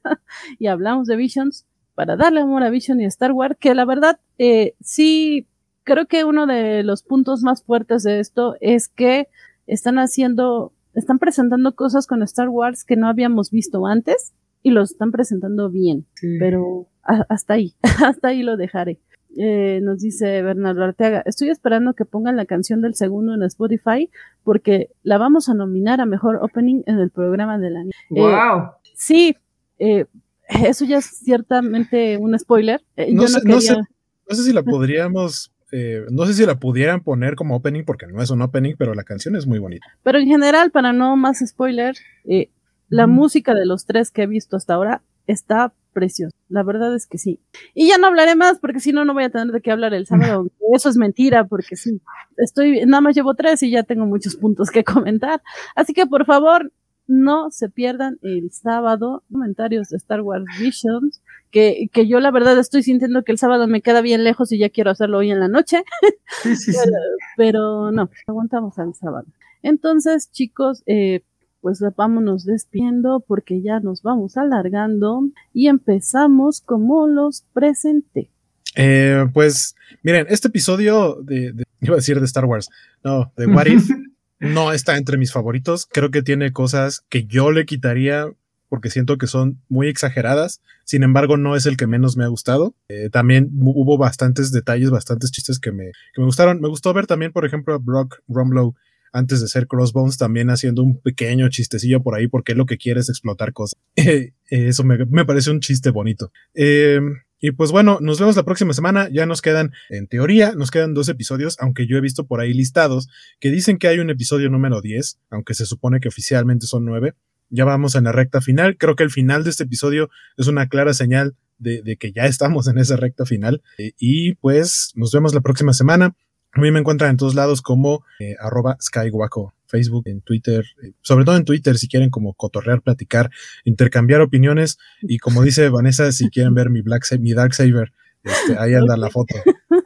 y hablamos de Visions para darle amor a Vision y a Star Wars, que la verdad eh, sí creo que uno de los puntos más fuertes de esto es que están haciendo, están presentando cosas con Star Wars que no habíamos visto antes y los están presentando bien, sí. Pero a, hasta ahí, hasta ahí lo dejaré. Eh, nos dice Bernardo Arteaga, estoy esperando que pongan la canción del segundo en Spotify porque la vamos a nominar a mejor opening en el programa del año. ¡Wow! Eh, sí, eh, eso ya es ciertamente un spoiler. Eh, no, yo sé, no, quería... no, sé, no sé si la podríamos, eh, no sé si la pudieran poner como opening porque no es un opening, pero la canción es muy bonita. Pero en general, para no más spoiler, eh, la mm. música de los tres que he visto hasta ahora está preciosa. La verdad es que sí. Y ya no hablaré más porque si no, no voy a tener de qué hablar el sábado. Eso es mentira porque sí. Estoy, nada más llevo tres y ya tengo muchos puntos que comentar. Así que por favor, no se pierdan el sábado comentarios de Star Wars Visions, que, que yo la verdad estoy sintiendo que el sábado me queda bien lejos y ya quiero hacerlo hoy en la noche. Sí, sí, sí. pero, pero no, aguantamos al sábado. Entonces, chicos, eh, pues vámonos despidiendo porque ya nos vamos alargando y empezamos como los presenté. Eh, pues, miren, este episodio de, de, iba a decir de Star Wars, no, de What If, no está entre mis favoritos. Creo que tiene cosas que yo le quitaría porque siento que son muy exageradas. Sin embargo, no es el que menos me ha gustado. Eh, también hubo bastantes detalles, bastantes chistes que me, que me gustaron. Me gustó ver también, por ejemplo, a Brock Rumlow antes de ser Crossbones también haciendo un pequeño chistecillo por ahí porque lo que quiere es explotar cosas. Eh, eso me, me parece un chiste bonito. Eh, y pues bueno, nos vemos la próxima semana. Ya nos quedan, en teoría, nos quedan dos episodios, aunque yo he visto por ahí listados que dicen que hay un episodio número diez, aunque se supone que oficialmente son nueve. Ya vamos en la recta final. Creo que el final de este episodio es una clara señal de, de que ya estamos en esa recta final. Eh, y pues nos vemos la próxima semana. A mí me encuentran en todos lados como eh, arroba Skywaco, Facebook, en Twitter, eh, sobre todo en Twitter si quieren como cotorrear, platicar, intercambiar opiniones y como dice Vanessa, si quieren ver mi Black mi Darksaber, este, ahí anda la foto.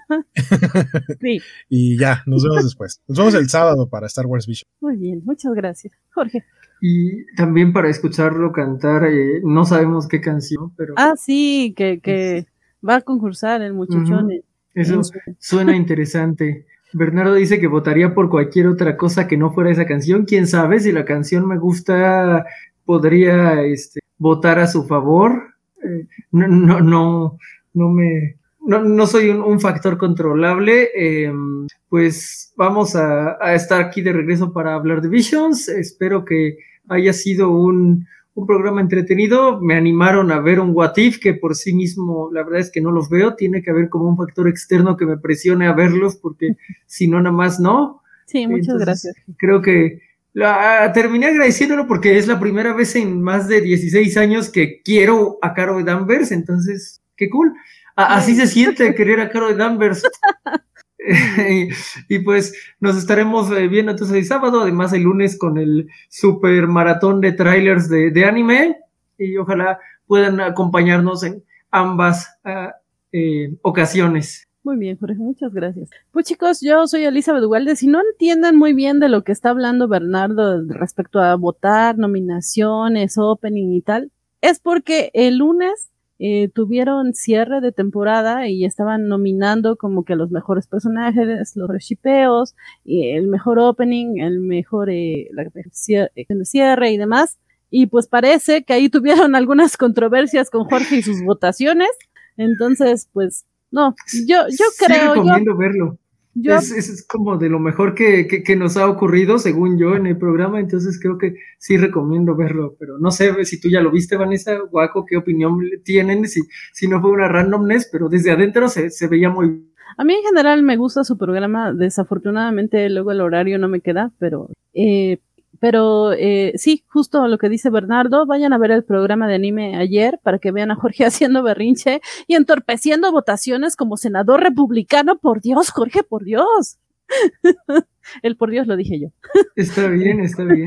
Sí. Y ya, nos vemos después. Nos vemos el sábado para Star Wars Vision. Muy bien, muchas gracias, Jorge. Y también para escucharlo cantar, eh, no sabemos qué canción, pero... Ah, sí, que, que va a concursar el muchachón. Uh-huh. Eso suena interesante. Bernardo dice que votaría por cualquier otra cosa que no fuera esa canción. Quién sabe, si la canción me gusta, podría este, votar a su favor. Eh, no, no, no, no me, no, no soy un, un factor controlable. Eh, pues vamos a, a estar aquí de regreso para hablar de Visions. Espero que haya sido un un programa entretenido. Me animaron a ver un What If, que por sí mismo la verdad es que no los veo, tiene que haber como un factor externo que me presione a verlos, porque si no, nada más no. Sí, muchas Entonces, gracias. Creo que la, terminé agradeciéndolo porque es la primera vez en más de dieciséis años que quiero a Carol Danvers, entonces, qué cool. A, así se siente querer a Carol Danvers. y, y pues nos estaremos eh, viendo entonces el sábado, además el lunes con el super maratón de trailers de, de anime, y ojalá puedan acompañarnos en ambas uh, eh, ocasiones. Muy bien, Jorge, muchas gracias. Pues chicos, yo soy Elizabeth Ugalde. Si no entienden muy bien de lo que está hablando Bernardo respecto a votar, nominaciones, opening y tal, es porque el lunes Eh, tuvieron cierre de temporada y estaban nominando como que los mejores personajes, los mejores shippeos, y el mejor opening, el mejor eh, la, cierre, cierre y demás. Y pues parece que ahí tuvieron algunas controversias con Jorge y sus votaciones. Entonces, pues, no, yo, yo sí, creo... recomiendo yo, verlo. Yo, es, es como de lo mejor que, que, que nos ha ocurrido, según yo, en el programa, entonces creo que sí recomiendo verlo, pero no sé si tú ya lo viste, Vanessa, Guaco, qué opinión tienen, si, si no fue una randomness, pero desde adentro se, se veía muy... A mí en general me gusta su programa, desafortunadamente luego el horario no me queda, pero eh, pero eh, sí, justo lo que dice Bernardo, vayan a ver el programa de anime ayer para que vean a Jorge haciendo berrinche y entorpeciendo votaciones como senador republicano. Por Dios, Jorge, por Dios. El por Dios lo dije yo. Está bien, está bien.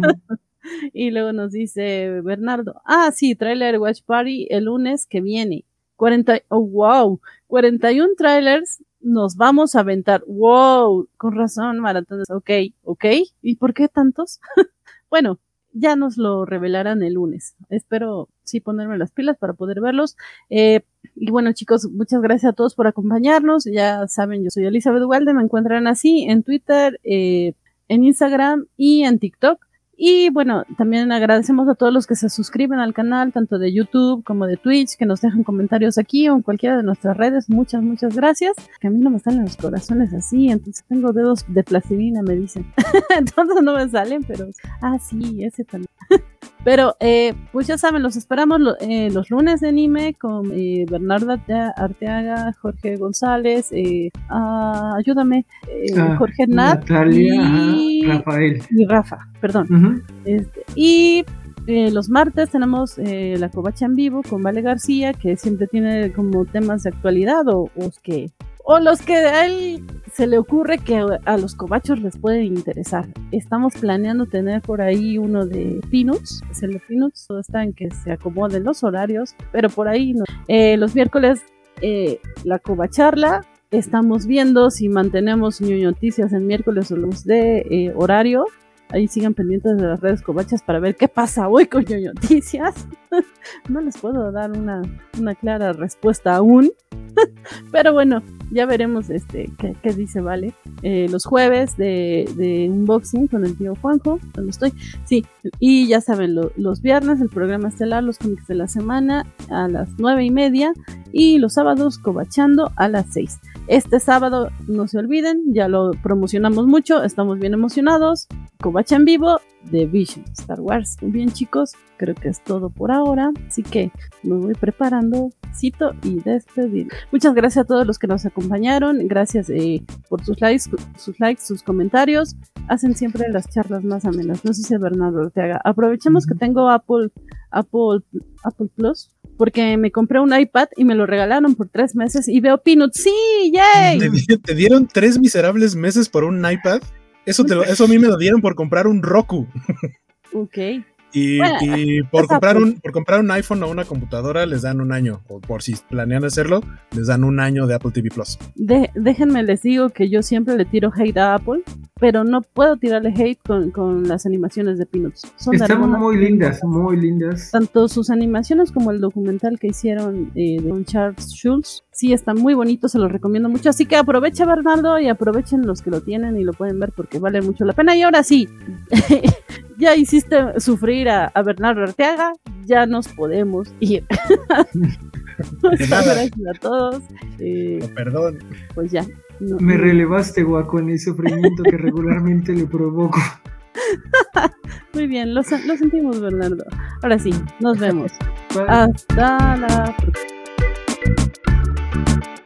Y luego nos dice Bernardo, ah, sí, trailer Watch Party el lunes que viene. cuarenta, oh, wow, cuarenta y uno trailers nos vamos a aventar. Wow, con razón, maratones. Ok, ok. ¿Y por qué tantos? Bueno, ya nos lo revelarán el lunes. Espero sí ponerme las pilas para poder verlos. Eh, y bueno, chicos, muchas gracias a todos por acompañarnos. Ya saben, yo soy Elizabeth Walde, me encuentran así en Twitter, eh, en Instagram y en TikTok. Y bueno, también agradecemos a todos los que se suscriben al canal, tanto de YouTube como de Twitch, que nos dejan comentarios aquí o en cualquiera de nuestras redes. Muchas, muchas gracias. Que a mí no me salen los corazones así, entonces tengo dedos de plastilina, me dicen. Entonces no me salen, pero... Ah, sí, ese también. Pero, eh, pues ya saben, los esperamos lo, eh, los lunes de anime con eh, Bernardo Arteaga, Jorge González, eh, ah, ayúdame, eh, ah, Jorge Nat Natalia, y ajá, Rafael. Y Rafa, perdón. Uh-huh. Este, y eh, los martes tenemos eh, la Covacha en vivo con Vale García, que siempre tiene como temas de actualidad o, o que... o los que a él se le ocurre que a los covachos les pueden interesar. Estamos planeando tener por ahí uno de Peanuts, es el de Peanuts, todo está en que se acomoden los horarios, pero por ahí no. Eh, los miércoles eh, la covacharla, estamos viendo si mantenemos Ñoño Noticias en miércoles o los de eh, horario. Ahí sigan pendientes de las redes covachas para ver qué pasa hoy con Ñoño Noticias. No les puedo dar una, una clara respuesta aún. Pero bueno, ya veremos este qué, qué dice Vale. Eh, los jueves de, de unboxing con el tío Juanjo, donde estoy. Sí, y ya saben, lo, los viernes el programa estelar, los cómics de la semana a las nueve y media. Y los sábados covachando a las seis. Este sábado, no se olviden, ya lo promocionamos mucho, estamos bien emocionados. Covacha en vivo de Vision Star Wars. Muy bien, chicos, creo que es todo por ahora, así que me voy preparando, cito y despedir. Muchas gracias a todos los que nos acompañaron, gracias eh, por sus likes, sus likes, sus comentarios, hacen siempre las charlas más amenas. Nos dice Bernardo Ortega. Aprovechemos que tengo Apple, Apple, Apple Plus, porque me compré un iPad y me lo regalaron por tres meses y veo Peanuts. ¡Sí! ¡Yay! ¿Te, te dieron tres miserables meses por un iPad? Eso, te lo, eso a mí me lo dieron por comprar un Roku. Ok. Y, bueno, y por, comprar un, por comprar un iPhone o una computadora les dan un año. O por si planean hacerlo, les dan un año de Apple T V Plus. De, déjenme les digo que yo siempre le tiro hate a Apple, pero no puedo tirarle hate con, con las animaciones de Peanuts. Son Están muy lindas, muy lindas. Tanto sus animaciones como el documental que hicieron eh, de Charles Schulz. Sí, están muy bonitos, se los recomiendo mucho. Así que aprovecha, Bernardo, y aprovechen los que lo tienen y lo pueden ver porque vale mucho la pena. Y ahora sí, ya hiciste sufrir a, a Bernardo Arteaga, ya nos podemos ir. Muchas gracias a todos. Eh, no, perdón. Pues ya. No, Me no. relevaste, guaco, en el sufrimiento que regularmente le provoco. Muy bien, lo, lo sentimos, Bernardo. Ahora sí, nos vemos. Bye. Hasta la próxima.